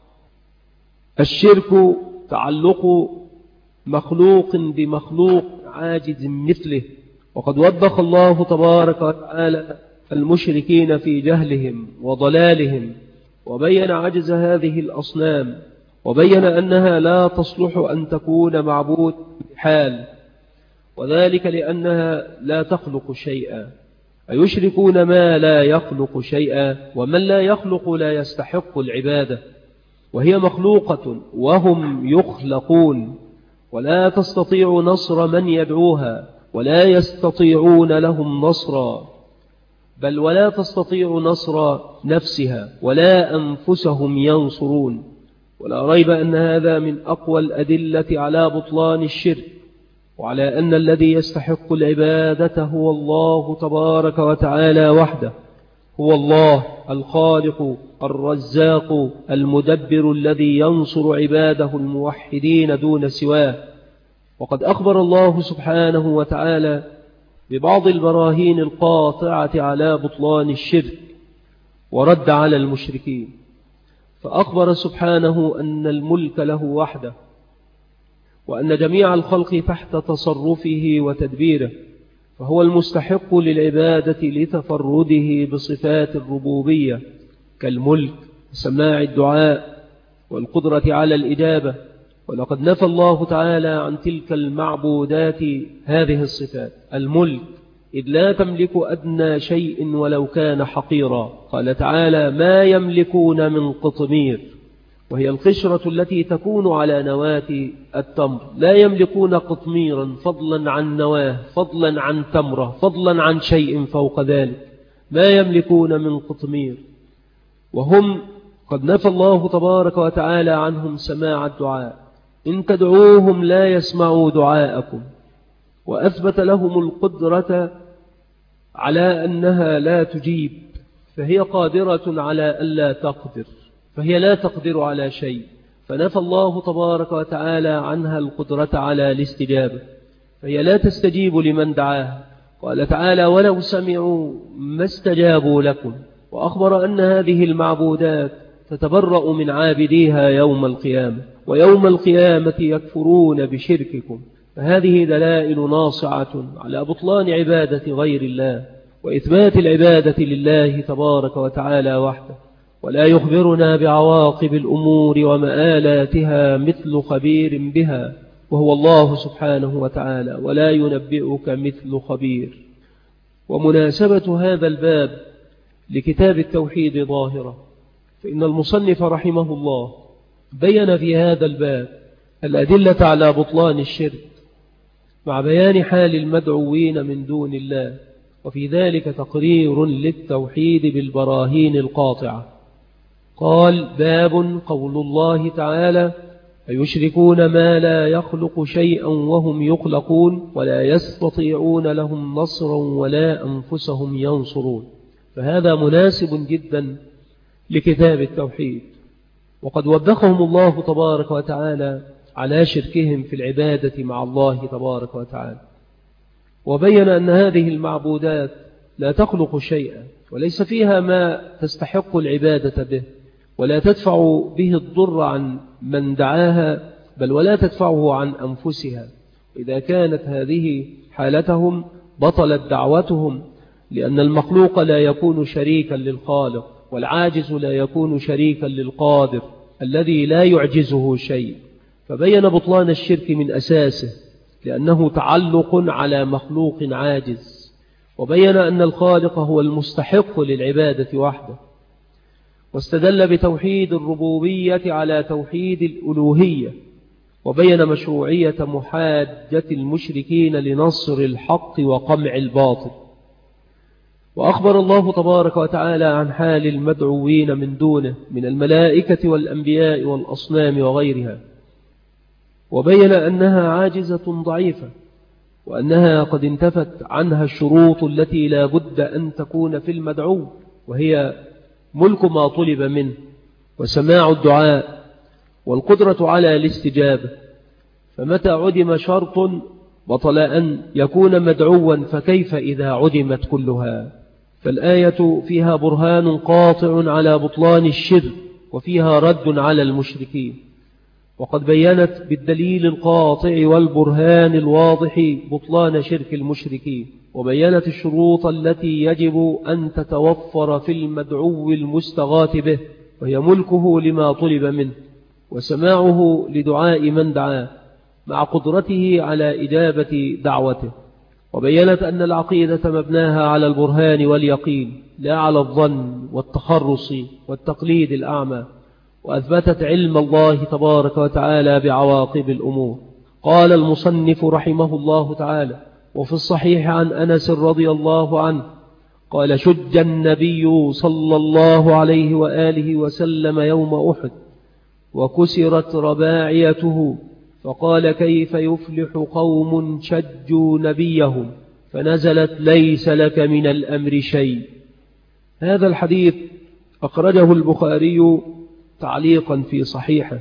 Speaker 1: الشرك تعلق مخلوق بمخلوق عاجز مثله، وقد وبخ الله تبارك وتعالى المشركين في جهلهم وضلالهم، وبين عجز هذه الأصنام، وبين أنها لا تصلح أن تكون معبود بحال، وذلك لأنها لا تخلق شيئا. أيشركون ما لا يخلق شيئا؟ ومن لا يخلق لا يستحق العبادة، وهي مخلوقة وهم يخلقون، ولا تستطيع نصر من يدعوها، ولا يستطيعون لهم نصرا، بل ولا تستطيع نصر نفسها ولا أنفسهم ينصرون. ولا ريب أن هذا من أقوى الأدلة على بطلان الشرك، وعلى أن الذي يستحق العبادة هو الله تبارك وتعالى وحده. هو الله الخالق الرزاق المدبر الذي ينصر عباده الموحدين دون سواه. وقد أخبر الله سبحانه وتعالى ببعض البراهين القاطعة على بطلان الشرك ورد على المشركين، فأخبر سبحانه أن الملك له وحده، وأن جميع الخلق تحت تصرفه وتدبيره، فهو المستحق للعبادة لتفرده بصفات الربوبية كالملك، سماع الدعاء، والقدرة على الإجابة. ولقد نفى الله تعالى عن تلك المعبودات هذه الصفات: الملك، إذ لا تملك أدنى شيء ولو كان حقيرا. قال تعالى: ما يملكون من قطمير، وهي القشرة التي تكون على نواة التمر. لا يملكون قطميرا فضلا عن نواه، فضلا عن تمرة، فضلا عن شيء فوق ذلك. ما يملكون من قطمير، وهم قد نفى الله تبارك وتعالى عنهم سماع الدعاء. إن تدعوهم لا يسمعوا دعاءكم، وأثبت لهم القدرة على أنها لا تجيب، فهي قادرة على ألا تقدر، فهي لا تقدر على شيء، فنفى الله تبارك وتعالى عنها القدرة على الاستجابة، فهي لا تستجيب لمن دعاها. قال تعالى: ولو سمعوا ما استجابوا لكم. وأخبر أن هذه المعبودات تتبرأ من عابديها يوم القيامة، ويوم القيامة يكفرون بشرككم. فهذه دلائل ناصعة على بطلان عبادة غير الله، وإثبات العبادة لله تبارك وتعالى وحده. ولا يخبرنا بعواقب الأمور ومآلاتها مثل خبير بها، وهو الله سبحانه وتعالى. ولا ينبئك مثل خبير. ومناسبة هذا الباب لكتاب التوحيد ظاهرة، فإن المصنف رحمه الله بين في هذا الباب الأدلة على بطلان الشرك مع بيان حال المدعوين من دون الله، وفي ذلك تقرير للتوحيد بالبراهين القاطعة. قال: باب قول الله تعالى: أيشركون ما لا يخلق شيئا وهم يخلقون ولا يستطيعون لهم نصرا ولا أنفسهم ينصرون. فهذا مناسب جدا لكتاب التوحيد، وقد وبخهم الله تبارك وتعالى على شركهم في العبادة مع الله تبارك وتعالى، وبين أن هذه المعبودات لا تخلق شيئا، وليس فيها ما تستحق العبادة به، ولا تدفع به الضر عن من دعاها، بل ولا تدفعه عن أنفسها. إذا كانت هذه حالتهم بطلت دعوتهم، لأن المخلوق لا يكون شريكا للخالق، والعاجز لا يكون شريكا للقادر الذي لا يعجزه شيء. فبين بطلان الشرك من أساسه لأنه تعلق على مخلوق عاجز، وبين أن الخالق هو المستحق للعبادة وحده، واستدل بتوحيد الربوبية على توحيد الألوهية، وبين مشروعية محاجة المشركين لنصر الحق وقمع الباطل. وأخبر الله تبارك وتعالى عن حال المدعوين من دونه من الملائكة والأنبياء والأصنام وغيرها، وبين أنها عاجزة ضعيفة، وأنها قد انتفت عنها الشروط التي لا بد أن تكون في المدعو، وهي ملك ما طلب منه، وسماع الدعاء، والقدرة على الاستجابة. فمتى عدم شرط بطل أن يكون مدعوا، فكيف إذا عدمت كلها؟ فالآية فيها برهان قاطع على بطلان الشرك، وفيها رد على المشركين، وقد بيّنت بالدليل القاطع والبرهان الواضح بطلان شرك المشركين، وبيّنت الشروط التي يجب أن تتوفر في المدعو المستغاث به، وهي ملكه لما طلب منه، وسماعه لدعاء من دعاه، مع قدرته على إجابة دعوته. وبيّنت أن العقيدة مبناها على البرهان واليقين، لا على الظن والتخرص والتقليد الأعمى، وأثبتت علم الله تبارك وتعالى بعواقب الأمور. قال المصنف رحمه الله تعالى: وفي الصحيح عن أنس رضي الله عنه قال: شج النبي صلى الله عليه وآله وسلم يوم أحد وكسرت رباعيته، فقال: كيف يفلح قوم شجوا نبيهم؟ فنزلت: ليس لك من الأمر شيء. هذا الحديث أخرجه البخاري تعليقا في صحيحه.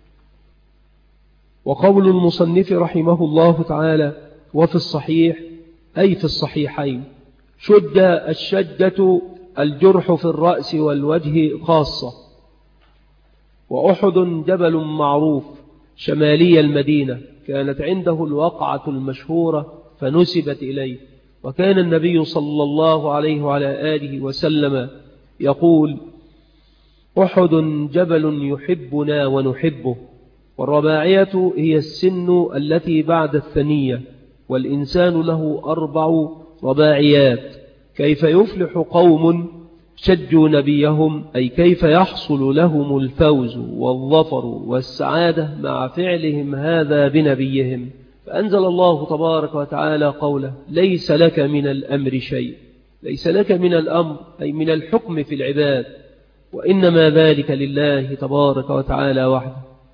Speaker 1: وقول المصنف رحمه الله تعالى: وفي الصحيح أي في الصحيحين. شد الشجة الجرح في الرأس والوجه خاصة. وأحد جبل معروف شمالي المدينة، كانت عنده الوقعة المشهورة فنسبت إليه، وكان النبي صلى الله عليه وعلى آله وسلم يقول: أحد جبل يحبنا ونحبه. والرباعية هي السن التي بعد الثنية، والإنسان له 4 رباعيات. كيف يفلح قوم شجوا نبيهم، أي كيف يحصل لهم الفوز والظفر والسعادة مع فعلهم هذا بنبيهم. فأنزل الله تبارك وتعالى قوله: ليس لك من الأمر شيء. ليس لك من الأمر أي من الحكم في العباد، وإنما ذلك لله تبارك وتعالى وحده.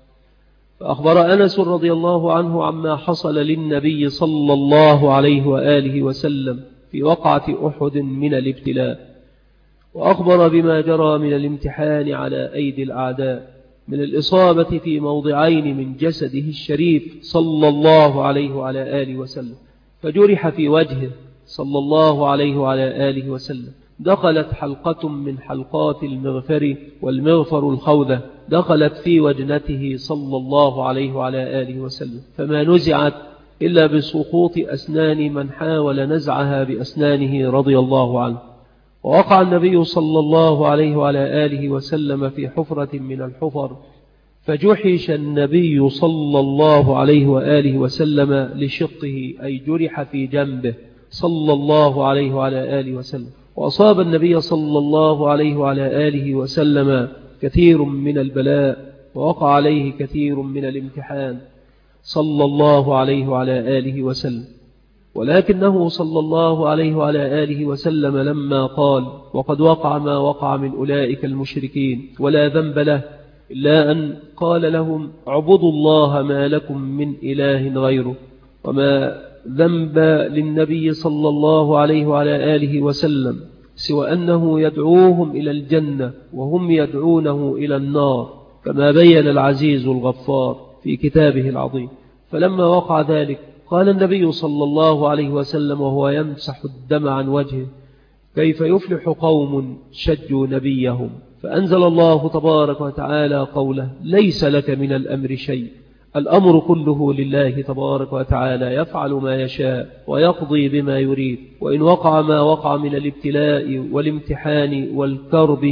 Speaker 1: فأخبر أنس رضي الله عنه عما حصل للنبي صلى الله عليه وآله وسلم في وقعة أحد من الابتلاء، وأخبر بما جرى من الامتحان على أيدي الأعداء من الإصابة في موضعين من جسده الشريف صلى الله عليه وعلى آله وسلم، فجرح في وجهه صلى الله عليه وعلى آله وسلم، دخلت حلقة من حلقات المغفر، والمغفر الخوذة دخلت في وجنته صلى الله عليه وعلى آله وسلم، فما نزعت إلا بسقوط أسنان من حاول نزعها بأسنانه رضي الله عنه. ووقع النبي صلى الله عليه وعلى آله وسلم في حفرة من الحفر، فجحش النبي صلى الله عليه وآله وسلم لشقه، أي جرح في جنبه صلى الله عليه وعلى آله وسلم. وأصاب النبي صلى الله عليه وعلى آله وسلم كثير من البلاء، ووقع عليه كثير من الامتحان صلى الله عليه وعلى آله وسلم. ولكنه صلى الله عليه وعلى آله وسلم لما قال: وقد وقع ما وقع من أولئك المشركين ولا ذنب له، إلا أن قال لهم: اعبدوا الله ما لكم من إله غيره. وما ذنب للنبي صلى الله عليه وعلى آله وسلم سوى أنه يدعوهم إلى الجنة وهم يدعونه إلى النار، كما بين العزيز الغفار في كتابه العظيم. فلما وقع ذلك قال النبي صلى الله عليه وسلم وهو يمسح الدم عن وجهه: كيف يفلح قوم شجوا نبيهم؟ فأنزل الله تبارك وتعالى قوله: ليس لك من الأمر شيء. الأمر كله لله تبارك وتعالى، يفعل ما يشاء ويقضي بما يريد. وإن وقع ما وقع من الابتلاء والامتحان والكرب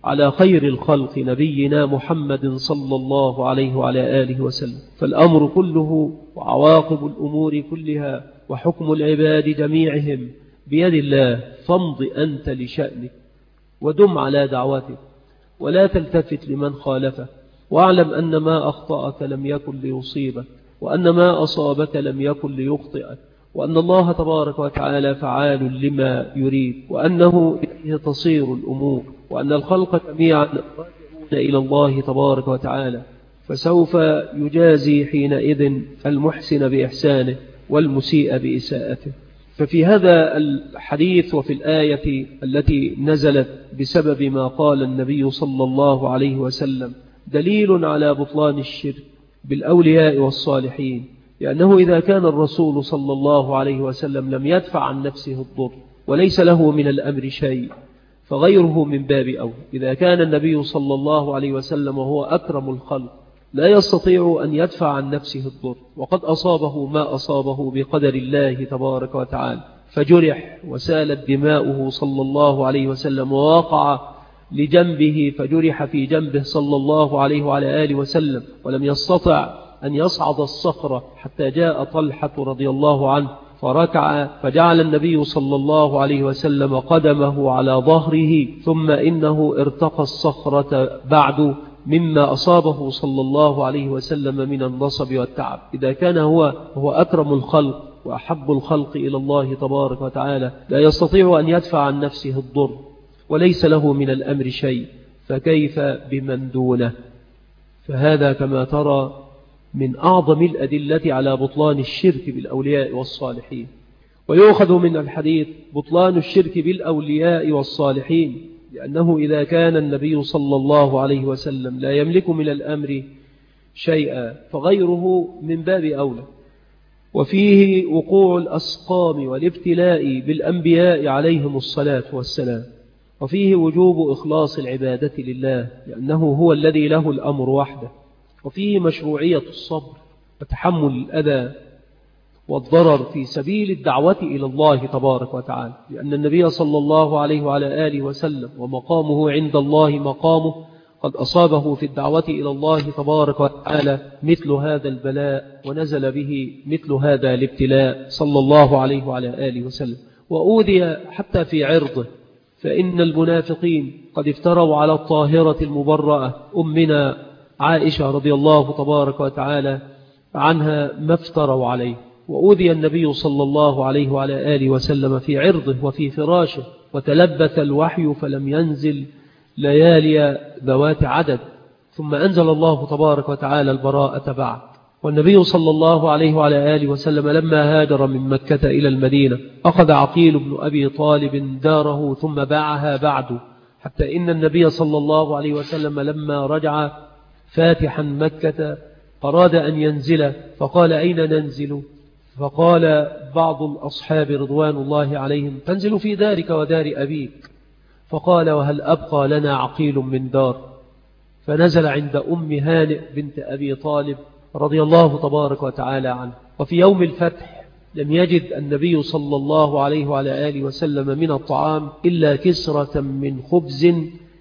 Speaker 1: على خير الخلق نبينا محمد صلى الله عليه وعلى آله وسلم. فالأمر كله وعواقب الأمور كلها وحكم العباد جميعهم بيد الله، فامض أنت لشأنك ودم على دعوتك ولا تلتفت لمن خالفه، واعلم أن ما أخطأك لم يكن ليصيبك، وأن ما أصابك لم يكن ليخطئك، وأن الله تبارك وتعالى فعال لما يريد، وأنه إليه تصير الأمور، وأن الخلق جميعا راجعون إلى الله تبارك وتعالى، فسوف يجازي حينئذ المحسن بإحسانه والمسيء بإساءته. ففي هذا الحديث وفي الآية التي نزلت بسبب ما قال النبي صلى الله عليه وسلم دليل على بطلان الشرك بالأولياء والصالحين، لأنه إذا كان الرسول صلى الله عليه وسلم لم يدفع عن نفسه الضر وليس له من الأمر شيء، فغيره من باب أولى. إذا كان النبي صلى الله عليه وسلم وهو أكرم الخلق لا يستطيع أن يدفع عن نفسه الضر، وقد أصابه ما أصابه بقدر الله تبارك وتعالى، فجرح وسالت دماؤه صلى الله عليه وسلم، ووقع لجنبه فجرح في جنبه صلى الله عليه وعلى آله وسلم، ولم يستطع أن يصعد الصخرة حتى جاء طلحة رضي الله عنه فركع، فجعل النبي صلى الله عليه وسلم قدمه على ظهره، ثم إنه ارتقى الصخرة بعد مما أصابه صلى الله عليه وسلم من النصب والتعب. إذا كان هو أكرم الخلق وأحب الخلق إلى الله تبارك وتعالى لا يستطيع أن يدفع عن نفسه الضر وليس له من الأمر شيء، فكيف بمن دونه؟ فهذا كما ترى من أعظم الأدلة على بطلان الشرك بالأولياء والصالحين. ويؤخذ من الحديث بطلان الشرك بالأولياء والصالحين، لأنه إذا كان النبي صلى الله عليه وسلم لا يملك من الأمر شيئا فغيره من باب أولى. وفيه وقوع الأسقام والابتلاء بالأنبياء عليهم الصلاة والسلام، وفيه وجوب إخلاص العبادة لله لأنه هو الذي له الأمر وحده، وفيه مشروعية الصبر وتحمل الأذى والضرر في سبيل الدعوة إلى الله تبارك وتعالى، لأن النبي صلى الله عليه وعلى آله وسلم ومقامه عند الله مقامه قد أصابه في الدعوة إلى الله تبارك وتعالى مثل هذا البلاء، ونزل به مثل هذا الابتلاء صلى الله عليه وعلى آله وسلم، وأوذي حتى في عرضه، فإن المنافقين قد افتروا على الطاهرة المبرأة أمنا عائشة رضي الله تبارك وتعالى عنها ما افتروا عليه، وأوذي النبي صلى الله عليه وعلى آله وسلم في عرضه وفي فراشه، وتلبث الوحي فلم ينزل ليالي ذوات عدد، ثم أنزل الله تبارك وتعالى البراءة بعد. والنبي صلى الله عليه وعلى آله وسلم لما هاجر من مكة إلى المدينة أخذ عقيل بن أبي طالب داره ثم باعها بعد، حتى إن النبي صلى الله عليه وسلم لما رجع فاتحا مكة أراد أن ينزل، فقال أين ننزل؟ فقال بعض الأصحاب رضوان الله عليهم تنزل في دارك ودار أبيك، فقال وهل أبقى لنا عقيل من دار؟ فنزل عند أم هانئ بنت أبي طالب رضي الله تبارك وتعالى عنه. وفي يوم الفتح لم يجد النبي صلى الله عليه وعلى آله وسلم من الطعام إلا كسرة من خبز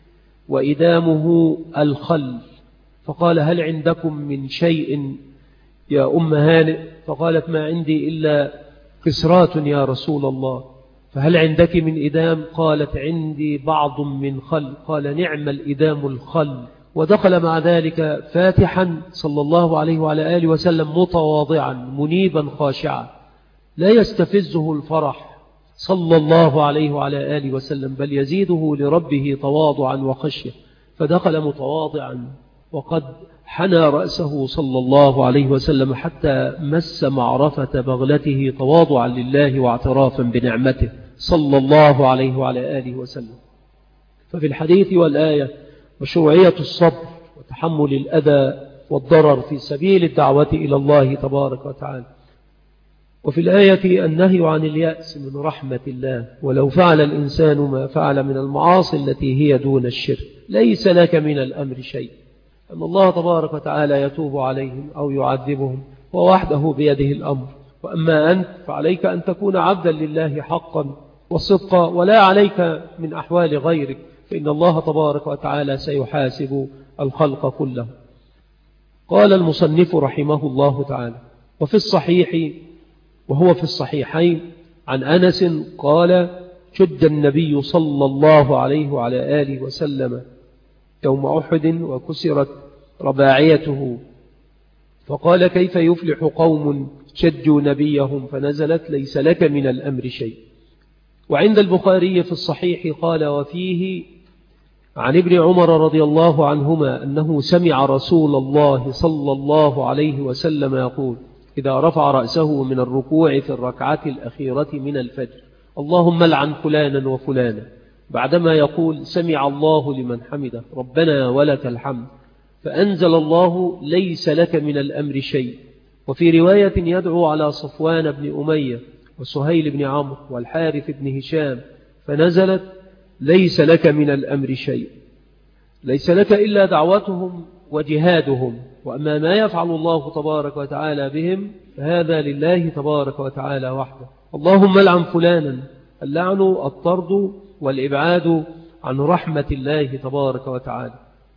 Speaker 1: وإدامه الخل، فقال هل عندكم من شيء يا أم هانئ؟ فقالت ما عندي إلا كسرات يا رسول الله. فهل عندك من إدام؟ قالت عندي بعض من خل. قال نعم الإدام الخل. ودخل مع ذلك فاتحا صلى الله عليه وعلى آله وسلم متواضعا منيبا خاشعا، لا يستفزه الفرح صلى الله عليه وعلى آله وسلم، بل يزيده لربه تواضعا وخشية، فدخل متواضعا وقد حنى رأسه صلى الله عليه وسلم حتى مس معرفة بغلته تواضعا لله واعترافا بنعمته صلى الله عليه وعلى آله وسلم. ففي الحديث والآية مشروعية الصبر وتحمل الأذى والضرر في سبيل الدعوة إلى الله تبارك وتعالى. وفي الآية النهي عن اليأس من رحمة الله، ولو فعل الإنسان ما فعل من المعاصي التي هي دون الشرك ليس لك من الأمر شيء، أن الله تبارك وتعالى يتوب عليهم أو يعذبهم ووحده بيده الأمر. وأما أنت فعليك أن تكون عبدا لله حقا وصدقا، ولا عليك من أحوال غيرك، فإن الله تبارك وتعالى سيحاسب الخلق كله. قال المصنف رحمه الله تعالى: وفي الصحيح وهو في الصحيحين عن أنس قال: شد النبي صلى الله عليه وعلى آله وسلم يوم أحد وكسرت رباعيته، فقال: كيف يفلح قوم شجوا نبيهم؟ فنزلت: ليس لك من الأمر شيء. وعند البخاري في الصحيح قال: وفيه عن ابن عمر رضي الله عنهما أنه سمع رسول الله صلى الله عليه وسلم يقول: إذا رفع رأسه من الركوع في الركعة الأخيرة من الفجر: اللهم لعن فلانا وفلانا، بعدما يقول: سمع الله لمن حمده ربنا ولك الحمد، فأنزل الله: ليس لك من الأمر شيء. وفي رواية يدعو على صفوان بن أمية وسهيل بن عمرو والحارث بن هشام، فنزلت: ليس لك من الأمر شيء. ليس لك إلا دعوتهم وجهادهم، وأما ما يفعل الله تبارك وتعالى بهم فهذا لله تبارك وتعالى وحده. اللهم لعن فلانا، اللعن الطرد والإبعاد عن رحمة الله تبارك وتعالى.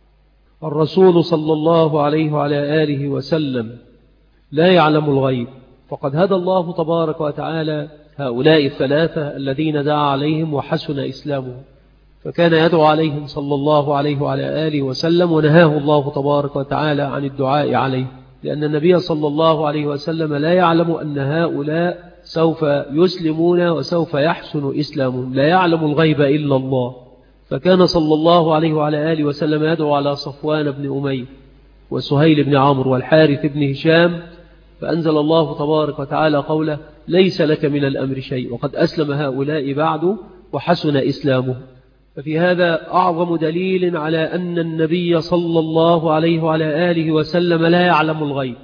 Speaker 1: الرسول صلى الله عليه وعلى آله وسلم لا يعلم الغيب، فقد هدى الله تبارك وتعالى هؤلاء الثلاثة الذين دعا عليهم وحسن إسلامهم، فكان يدعو عليهم صلى الله عليه وعلى آله وسلم، ونهاه الله تبارك وتعالى عن الدعاء عليه، لأن النبي صلى الله عليه وسلم لا يعلم أن هؤلاء سوف يسلمون وسوف يحسن إسلامهم، لا يعلم الغيب إلا الله. فكان صلى الله عليه وعلى آله وسلم يدعو على صفوان بن أمية وسهيل بن عمرو والحارث بن هشام، فأنزل الله تبارك وتعالى قوله: ليس لك من الأمر شيء، وقد أسلم هؤلاء بعد وحسن إسلامه. ففي هذا أعظم دليل على أن النبي صلى الله عليه وعلى آله وسلم لا يعلم الغيب.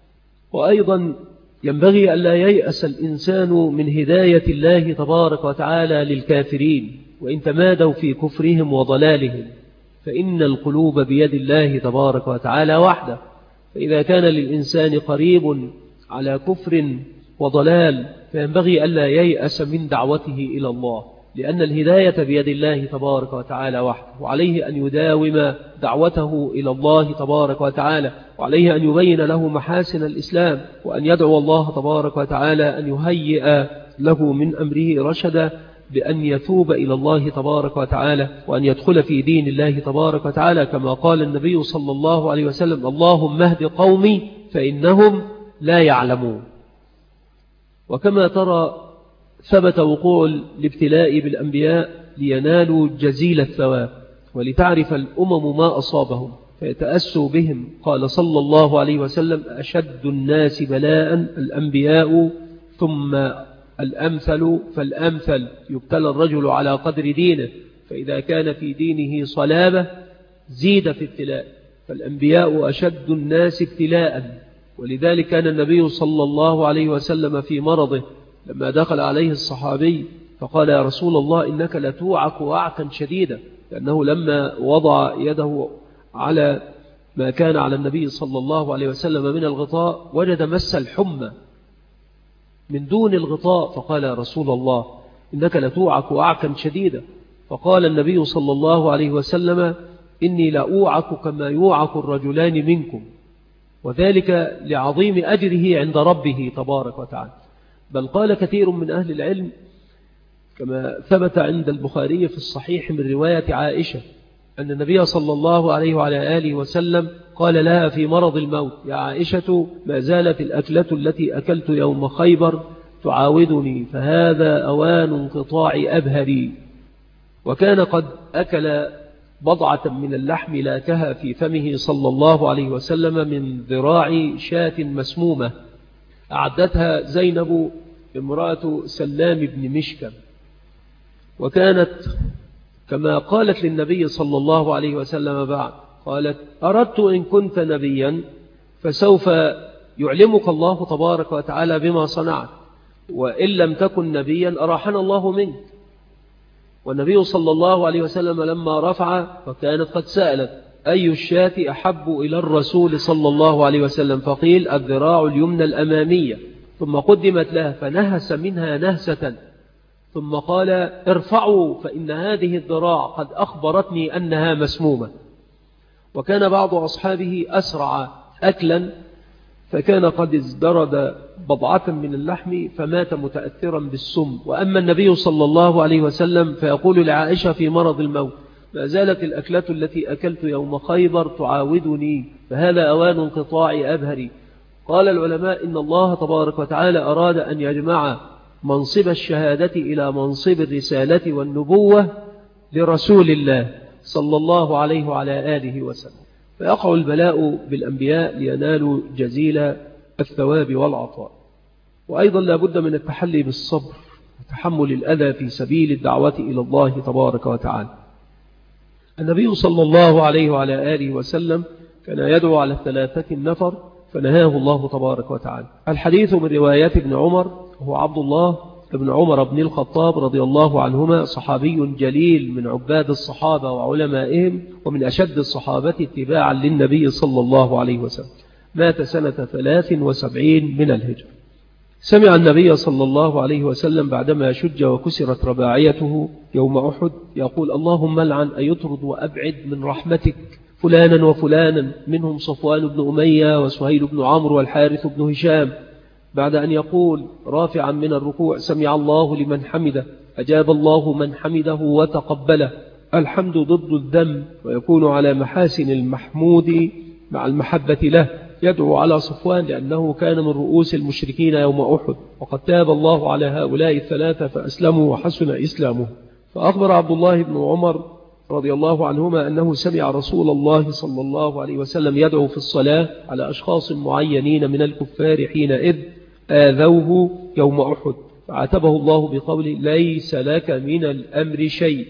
Speaker 1: وأيضا ينبغي ألا ييأس الإنسان من هداية الله تبارك وتعالى للكافرين وإن تمادوا في كفرهم وضلالهم، فإن القلوب بيد الله تبارك وتعالى وحده. فإذا كان للإنسان قريب على كفر وضلال فينبغي ألا ييأس من دعوته إلى الله، لأن الهداية بيد الله تبارك وتعالى وحده، وعليه أن يداوم دعوته إلى الله تبارك وتعالى، وعليه أن يبين له محاسن الإسلام، وأن يدعو الله تبارك وتعالى أن يهيئ له من أمره رشدا، بأن يتوب إلى الله تبارك وتعالى وأن يدخل في دين الله تبارك وتعالى، كما قال النبي صلى الله عليه وسلم: اللهم اهد قومي فإنهم لا يعلمون. وكما ترى ثبت وقوع الابتلاء بالأنبياء لينالوا جزيل الثواب، ولتعرف الأمم ما أصابهم فيتأسوا بهم. قال صلى الله عليه وسلم: أشد الناس بلاء الأنبياء ثم الأمثل فالأمثل، يبتلى الرجل على قدر دينه، فإذا كان في دينه صلابة زيد في ابتلاء، فالأنبياء أشد الناس ابتلاء. ولذلك كان النبي صلى الله عليه وسلم في مرضه لما دخل عليه الصحابي فقال: يا رسول الله إنك لتوعك وعكا شديدا، لأنه لما وضع يده على ما كان على النبي صلى الله عليه وسلم من الغطاء وجد مس الحمى من دون الغطاء، فقال: يا رسول الله إنك لتوعك وعكا شديدا. فقال النبي صلى الله عليه وسلم: إني لأوعك كما يوعك الرجلان منكم، وذلك لعظيم أجره عند ربه تبارك وتعالى. بل قال كثير من أهل العلم كما ثبت عند البخاري في الصحيح من رواية عائشة أن النبي صلى الله عليه وعلى آله وسلم قال لها في مرض الموت: يا عائشة، ما زالت الأكلة التي أكلت يوم خيبر تعاودني، فهذا أوان انقطاع أبهري. وكان قد أكل بضعة من اللحم لاكها في فمه صلى الله عليه وسلم من ذراع شاة مسمومة أعدتها زينب امرأة سلام بن مشكم، وكانت كما قالت للنبي صلى الله عليه وسلم بعد، قالت: أردت إن كنت نبيا فسوف يعلمك الله تبارك وتعالى بما صنعت، وإن لم تكن نبيا أراحنا الله منك. والنبي صلى الله عليه وسلم لما رفع فكانت قد سألت: أي الشاة أحب إلى الرسول صلى الله عليه وسلم؟ فقيل: الذراع اليمنى الأمامية، ثم قدمت لها فنهس منها نهسة
Speaker 2: ثم قال ارفعوا فإن هذه الذراع قد أخبرتني أنها مسمومة. وكان بعض أصحابه أسرع أكلا فكان قد ازدرد بضعة من اللحم فمات متأثرا بالسم. وأما النبي صلى الله عليه وسلم فيقول لعائشة في مرض الموت ما زالت الأكلة التي أكلت يوم خيبر تعاودني فهذا أوان انقطاع أبهري. قال العلماء إن الله تبارك وتعالى أراد أن يجمع منصب الشهادة إلى منصب الرسالة والنبوة لرسول الله صلى الله عليه وعلى آله وسلم، فيقع البلاء بالأنبياء لينالوا جزيل الثواب والعطاء. وأيضا لا بد من التحلي بالصبر وتحمل الأذى في سبيل الدعوة إلى الله تبارك وتعالى. النبي صلى الله عليه وعلى آله وسلم كان يدعو على 3 النفر فنهاه الله تبارك وتعالى. الحديث من روايات ابن عمر، هو عبد الله ابن عمر بن الخطاب رضي الله عنهما، صحابي جليل من عباد الصحابة وعلمائهم ومن أشد الصحابة اتباعا للنبي صلى الله عليه وسلم، مات سنة 73 من الهجرة. سمع النبي صلى الله عليه وسلم بعدما شج وكسرت رباعيته يوم أحد يقول اللهم لعن أيطرد وأبعد من رحمتك فلانا وفلانا، منهم صفوان بن أمية وسهيل بن عمرو والحارث بن هشام، بعد أن يقول رافعا من الركوع سمع الله لمن حمده، أجاب الله من حمده وتقبله. الحمد ضد الذم ويكون على محاسن المحمود مع المحبة له. يدعو على صفوان لأنه كان من رؤوس المشركين يوم أحد، وقد تاب الله على هؤلاء 3 فأسلموا وحسن إسلامه. فأخبر عبد الله بن عمر رضي الله عنهما أنه سمع رسول الله صلى الله عليه وسلم يدعو في الصلاة على أشخاص معينين من الكفار حينئذ آذوه يوم أحد، فعاتبه الله بقوله ليس لك من الأمر شيء،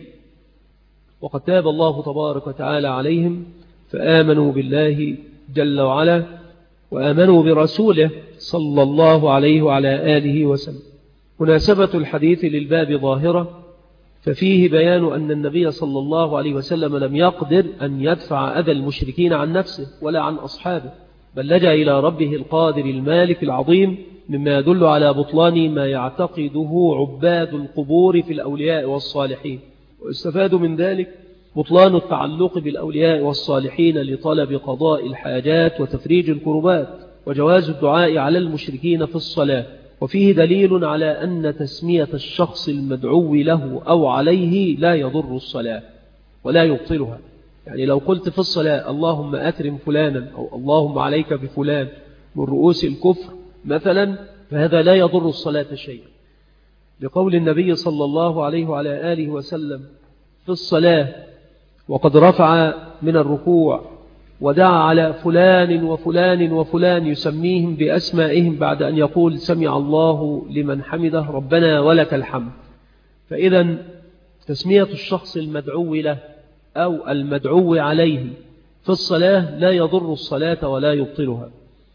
Speaker 2: وقد تاب الله تبارك وتعالى عليهم فآمنوا بالله جل وعلا وآمنوا برسوله صلى الله عليه وعلى آله وسلم. مناسبة الحديث للباب ظاهرة، ففيه بيان أن النبي صلى الله عليه وسلم لم يقدر أن يدفع أذى المشركين عن نفسه ولا عن أصحابه، بل لجأ إلى ربه القادر المالك العظيم، مما يدل على بطلان ما يعتقده عباد القبور في الأولياء والصالحين. واستفاد من ذلك بطلان التعلق بالأولياء والصالحين لطلب قضاء الحاجات وتفريج الكربات، وجواز الدعاء على المشركين في الصلاة. وفيه دليل على أن تسمية الشخص المدعو له أو عليه لا يضر الصلاة ولا يبطلها. يعني لو قلت في الصلاة اللهم أكرم فلانا أو اللهم عليك بفلان من رؤوس الكفر مثلا، فهذا لا يضر الصلاة شيئا، لقول النبي صلى الله عليه وعلى آله وسلم في الصلاة وقد رفع من الركوع ودعا على فلان وفلان وفلان يسميهم بأسمائهم بعد أن يقول سمع الله لمن حمده ربنا ولك الحمد. فإذا تسمية الشخص المدعو له أو المدعو عليه في الصلاة لا يضر الصلاة ولا يبطلها.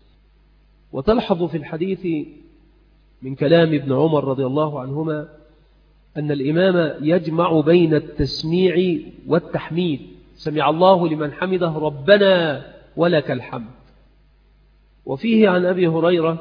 Speaker 2: وتلحظ في الحديث من كلام ابن عمر رضي الله عنهما أن الإمام يجمع بين التسميع والتحميد، سمع الله لمن حمده ربنا ولك الحمد. وفيه عن أبي هريرة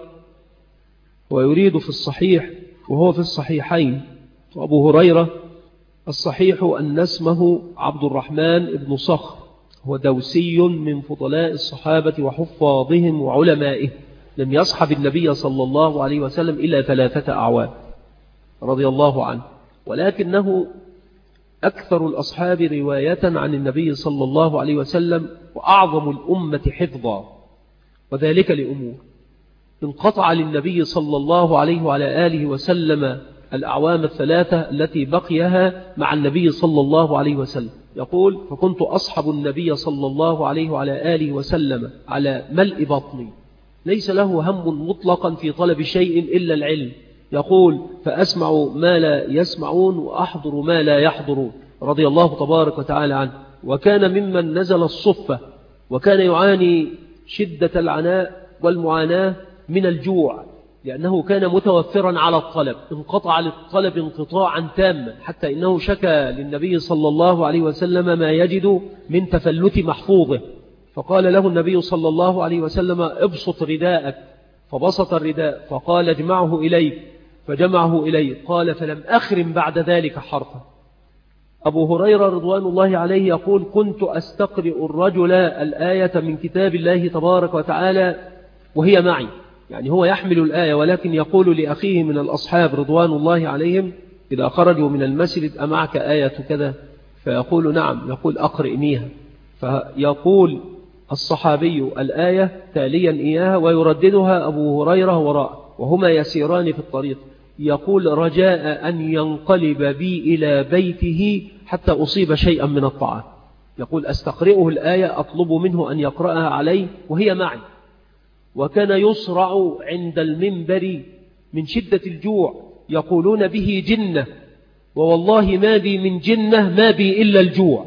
Speaker 2: ويريد في الصحيح وهو في الصحيحين، وأبو هريرة الصحيح أن اسمه عبد الرحمن بن صخر، هو دوسي من فضلاء الصحابة وحفاظهم وعلمائه، لم يصحب النبي صلى الله عليه وسلم إلا 3 أعوام رضي الله عنه، ولكنه أكثر الأصحاب رواية عن النبي صلى الله عليه وسلم وأعظم الأمة حفظا، وذلك لأمور: انقطع للنبي صلى الله عليه وعلى آله وسلم الأعوام 3 التي بقيها مع النبي صلى الله عليه وسلم. يقول فكنت أصحب النبي صلى الله عليه وعلى آله وسلم على ملء بطني، ليس له هم مطلقا في طلب شيء إلا العلم. يقول فأسمع ما لا يسمعون وأحضر ما لا يحضرون، رضي الله تبارك وتعالى عنه. وكان ممن نزل الصفة، وكان يعاني شدة العناء والمعاناة من الجوع، لأنه كان متوفرا على الطلب، انقطع للطلب انقطاعا تاما، حتى إنه شكى للنبي صلى الله عليه وسلم ما يجد من تفلت محفوظه، فقال له النبي صلى الله عليه وسلم ابسط رداءك، فبسط الرداء فقال اجمعه إليك، فجمعه إليه. قال فلم أخرم بعد ذلك حرفا. أبو هريرة رضوان الله عليه يقول كنت أستقرئ الرجل الآية من كتاب الله تبارك وتعالى وهي معي، يعني هو يحمل الآية ولكن يقول لأخيه من الأصحاب رضوان الله عليهم إذا خرجوا من المسجد أمعك آية كذا؟ فيقول نعم، يقول أقرئنيها. فيقول الصحابي الآية تاليا إياها ويرددها أبو هريرة وراءه وهما يسيران في الطريق، يقول رجاء أن ينقلب بي إلى بيته حتى أصيب شيئا من الطعام. يقول أستقرئه الآية أطلب منه أن يقرأها علي وهي معي. وكان يصرع عند المنبر من شدة الجوع، يقولون به جنة، ووالله ما بي من جنة، ما بي إلا الجوع.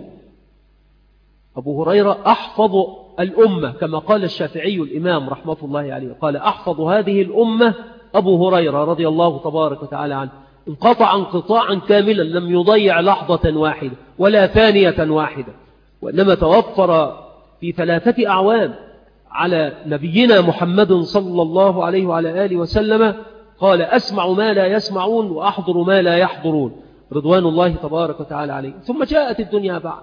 Speaker 2: أبو هريرة أحفظ الأمة كما قال الشافعي الإمام رحمة الله عليه، قال أحفظ هذه الأمة أبو هريرة رضي الله تبارك وتعالى عنه، انقطع انقطاعا كاملا لم يضيع لحظة واحدة ولا ثانية واحدة، وإنما توفر في 3 أعوام على نبينا محمد صلى الله عليه وعلى آله وسلم. قال أسمع ما لا يسمعون وأحضر ما لا يحضرون رضوان الله تبارك وتعالى عليه. ثم جاءت الدنيا بعد،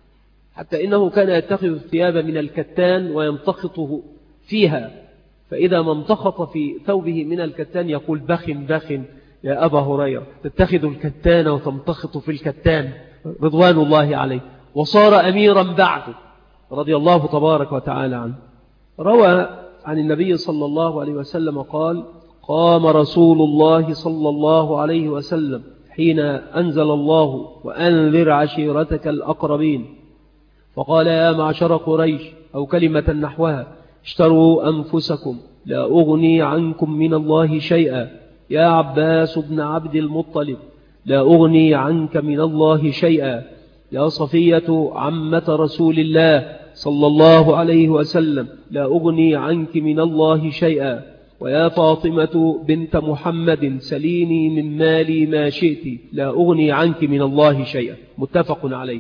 Speaker 2: حتى إنه كان يتخذ الثياب من الكتان ويمتخطه فيها، فإذا ما امتخط في ثوبه من الكتان يقول بخ بخ يا أبا هريرة، تتخذ الكتان وتمتخط في الكتان رضوان الله عليه. وصار أميرا بعده رضي الله تبارك وتعالى عنه. روى عن النبي صلى الله عليه وسلم قال قام رسول الله صلى الله عليه وسلم حين أنزل الله وأنذر عشيرتك الأقربين، فقال يا معشر قريش أو كلمة نحوها اشتروا أنفسكم لا أغني عنكم من الله شيئا، يا عباس بن عبد المطلب لا أغني عنك من الله شيئا، يا صفية عمة رسول الله صلى الله عليه وسلم لا أغني عنك من الله شيئا، ويا فاطمة بنت محمد سليني من مالي ما شئت لا أغني عنك من الله شيئا. متفق عليه.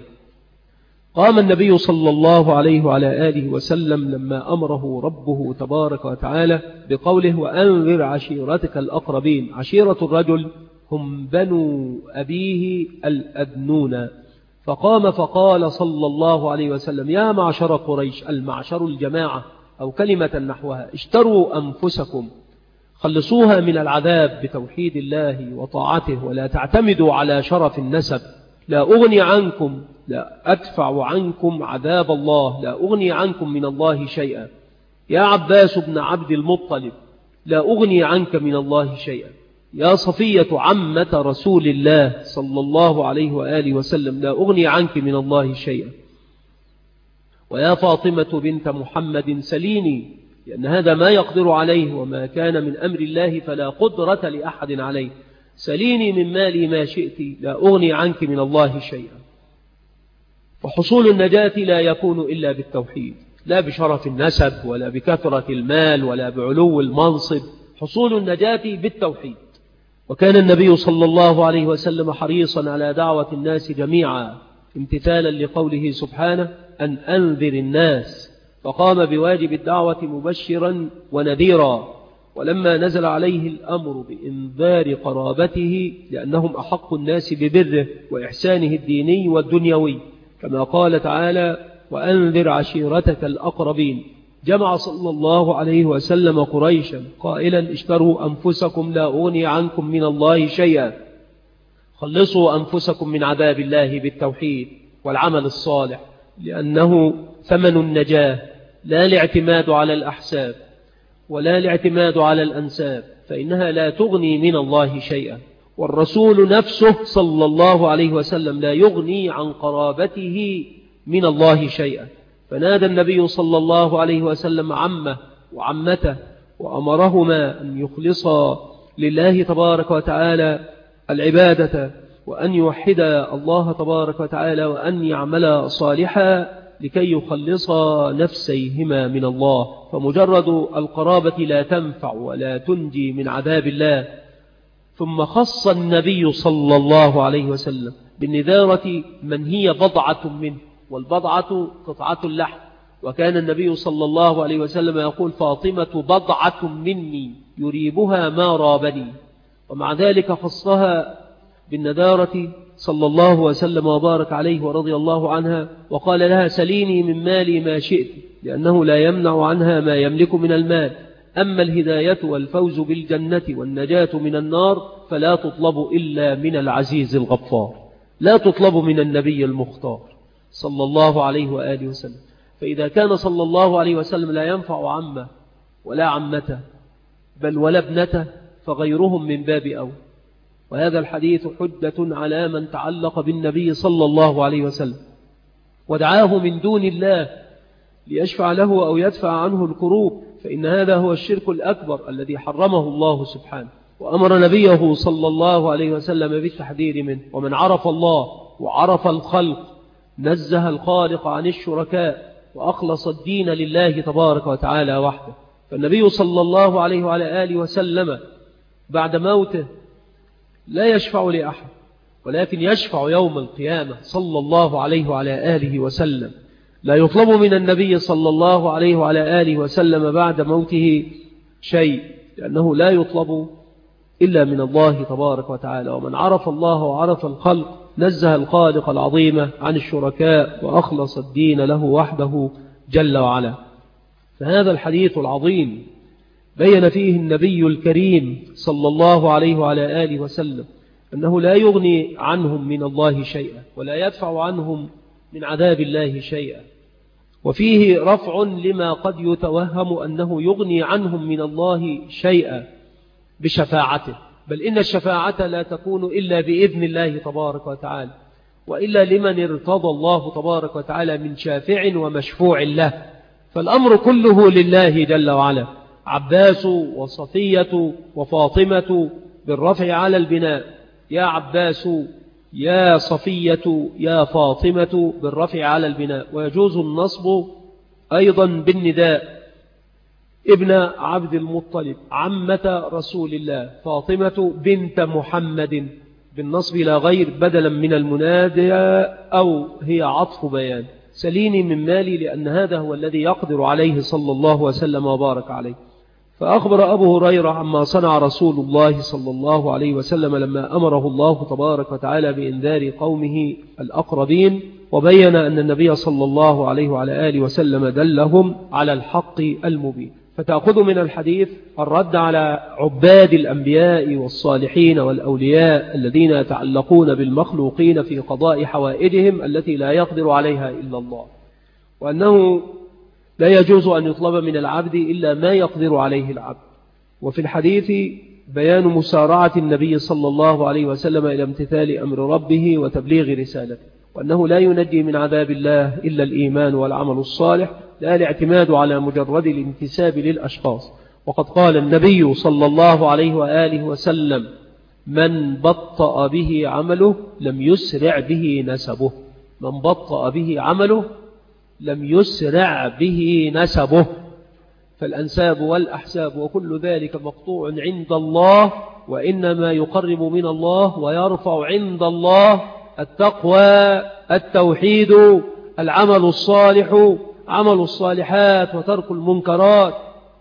Speaker 2: قام النبي صلى الله عليه وعلى آله وسلم لما أمره ربه تبارك وتعالى بقوله وأنذر عشيرتك الأقربين. عشيرة الرجل هم بنو أبيه الأدنون. فقام فقال صلى الله عليه وسلم يا معشر قريش، المعشر الجماعة أو كلمة نحوها، اشتروا أنفسكم، خلصوها من العذاب بتوحيد الله وطاعته، ولا تعتمدوا على شرف النسب. لا أغني عنكم، لا أدفع عنكم عذاب الله، لا أغني عنكم من الله شيئا. يا عباس بن عبد المطلب لا أغني عنك من الله شيئا. يا صفية عمة رسول الله صلى الله عليه وآله وسلم لا أغني عنك من الله شيئا. ويا فاطمة بنت محمد سليني، لأن هذا ما يقدر عليه، وما كان من أمر الله فلا قدرة لأحد عليه. سليني من مالي ما شئت لا أغني عنك من الله شيئا. وحصول النجاة لا يكون إلا بالتوحيد، لا بشرف النسب ولا بكثرة المال ولا بعلو المنصب. حصول النجاة بالتوحيد. وكان النبي صلى الله عليه وسلم حريصا على دعوة الناس جميعا امتثالا لقوله سبحانه أن أنذر الناس، فقام بواجب الدعوة مبشرا ونذيرا. ولما نزل عليه الأمر بإنذار قرابته لأنهم أحق الناس ببره وإحسانه الديني والدنيوي، كما قال تعالى وأنذر عشيرتك الأقربين، جمع صلى الله عليه وسلم قريشا قائلا اشتروا أنفسكم لا أغني عنكم من الله شيئا. خلصوا أنفسكم من عذاب الله بالتوحيد والعمل الصالح، لأنه ثمن النجاة، لا الاعتماد على الأحساب ولا الاعتماد على الأنساب، فإنها لا تغني من الله شيئا. والرسول نفسه صلى الله عليه وسلم لا يغني عن قرابته من الله شيئا. فنادى النبي صلى الله عليه وسلم عمه وعمته وأمرهما أن يخلصا لله تبارك وتعالى العبادة، وأن يوحدا الله تبارك وتعالى، وأن يعملا صالحا لكي يخلصا نفسيهما من الله. فمجرد القرابة لا تنفع ولا تنجي من عذاب الله. ثم خص النبي صلى الله عليه وسلم بالنذارة من هي بضعة منه، والبضعة قطعة اللحم. وكان النبي صلى الله عليه وسلم يقول فاطمة بضعة مني يريبها ما رابني. ومع ذلك خصها بالندارة صلى الله وسلم وبارك عليه ورضي الله عنها، وقال لها: سليني من مالي ما شئت، لأنه لا يمنع عنها ما يملك من المال. أما الهداية والفوز بالجنة والنجاة من النار فلا تطلب إلا من العزيز الغفار، لا تطلب من النبي المختار صلى الله عليه وآله وسلم. فإذا كان صلى الله عليه وسلم لا ينفع عمه ولا عمته بل ولا ابنته، فغيرهم من باب أول. وهذا الحديث حجة على من تعلق بالنبي صلى الله عليه وسلم ودعاه من دون الله ليشفع له أو يدفع عنه الكروب، فإن هذا هو الشرك الأكبر الذي حرمه الله سبحانه، وأمر نبيه صلى الله عليه وسلم بالتحذير منه. ومن عرف الله وعرف الخلق نزه الخالق عن الشركاء وأخلص الدين لله تبارك وتعالى وحده. فالنبي صلى الله عليه وعلى آله وسلم بعد موته لا يشفع لأحد، ولكن يشفع يوم القيامة صلى الله عليه وعلى آله وسلم. لا يطلب من النبي صلى الله عليه وعلى آله وسلم بعد موته شيء، لأنه لا يطلب إلا من الله تبارك وتعالى. ومن عرف الله وعرف الخلق نزه الخالق العظيم عن الشركاء وأخلص الدين له وحده جل وعلا. فهذا الحديث العظيم بين فيه النبي الكريم صلى الله عليه وعلى آله وسلم أنه لا يغني عنهم من الله شيئا ولا يدفع عنهم من عذاب الله شيئا. وفيه رفع لما قد يتوهم أنه يغني عنهم من الله شيئا بشفاعته، بل إن الشفاعة لا تكون إلا بإذن الله تبارك وتعالى، وإلا لمن ارتضى الله تبارك وتعالى من شافع ومشفوع له. فالأمر كله لله جل وعلا. عباس وصفية وفاطمة بالرفع على البناء، يا عباس يا صفية يا فاطمة بالرفع على البناء. ويجوز النصب أيضا بالنداء، ابن عبد المطلب عمة رسول الله فاطمة بنت محمد بالنصب لا غير بدلا من المنادى، أو هي عطف بيان. سليني من مالي، لأن هذا هو الذي يقدر عليه صلى الله وسلم وبارك عليه. فأخبر أبو هريرة عما صنع رسول الله صلى الله عليه وسلم لما أمره الله تبارك وتعالى بإنذار قومه الأقربين، وبين أن النبي صلى الله عليه وعلى آله وسلم دلهم على الحق المبين. فتأخذ من الحديث الرد على عباد الأنبياء والصالحين والأولياء الذين يتعلقون بالمخلوقين في قضاء حوائجهم التي لا يقدر عليها إلا الله، وأنه لا يجوز أن يطلب من العبد إلا ما يقدر عليه العبد. وفي الحديث بيان مسارعة النبي صلى الله عليه وسلم إلى امتثال أمر ربه وتبليغ رسالته، وأنه لا ينجي من عذاب الله إلا الإيمان والعمل الصالح، لا الاعتماد على مجرد الانتساب للأشخاص. وقد قال النبي صلى الله عليه وآله وسلم: من بطأ به عمله لم يسرع به نسبه. من بطأ به عمله لم يسرع به نسبه. فالأنساب والأحساب وكل ذلك مقطوع عند الله، وإنما يقرب من الله ويرفع عند الله التقوى، التوحيد، العمل الصالح، عمل الصالحات، وترك المنكرات.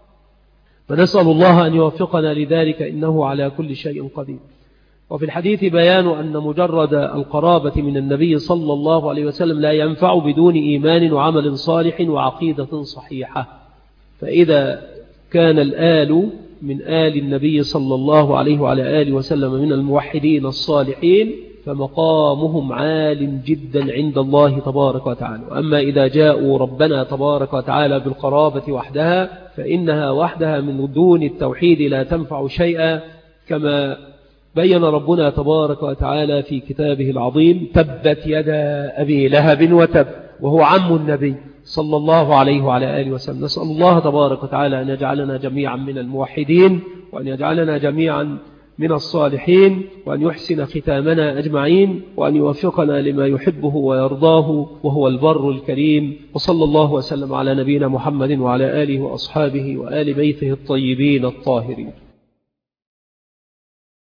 Speaker 2: فنسأل الله أن يوفقنا لذلك، إنه على كل شيء قدير. وفي الحديث بيان أن مجرد القرابة من النبي صلى الله عليه وسلم لا ينفع بدون إيمان وعمل صالح وعقيدة صحيحة. فإذا كان الآل من آل النبي صلى الله عليه وعلى آله وسلم من الموحدين الصالحين فمقامهم عال جدا عند الله تبارك وتعالى. وأما إذا جاءوا ربنا تبارك وتعالى بالقرابة وحدها فإنها وحدها من دون التوحيد لا تنفع شيئا، كما بين ربنا تبارك وتعالى في كتابه العظيم: تبت يدا أبي لهب وتب، وهو عم النبي صلى الله عليه وعلى آله وسلم. نسأل الله تبارك وتعالى أن يجعلنا جميعا من الموحدين، وأن يجعلنا جميعا من الصالحين، وأن يحسن ختامنا أجمعين، وأن يوفقنا لما يحبه ويرضاه، وهو البر الكريم. وصلى الله وسلم على نبينا محمد وعلى آله وأصحابه وآل بيته الطيبين الطاهرين.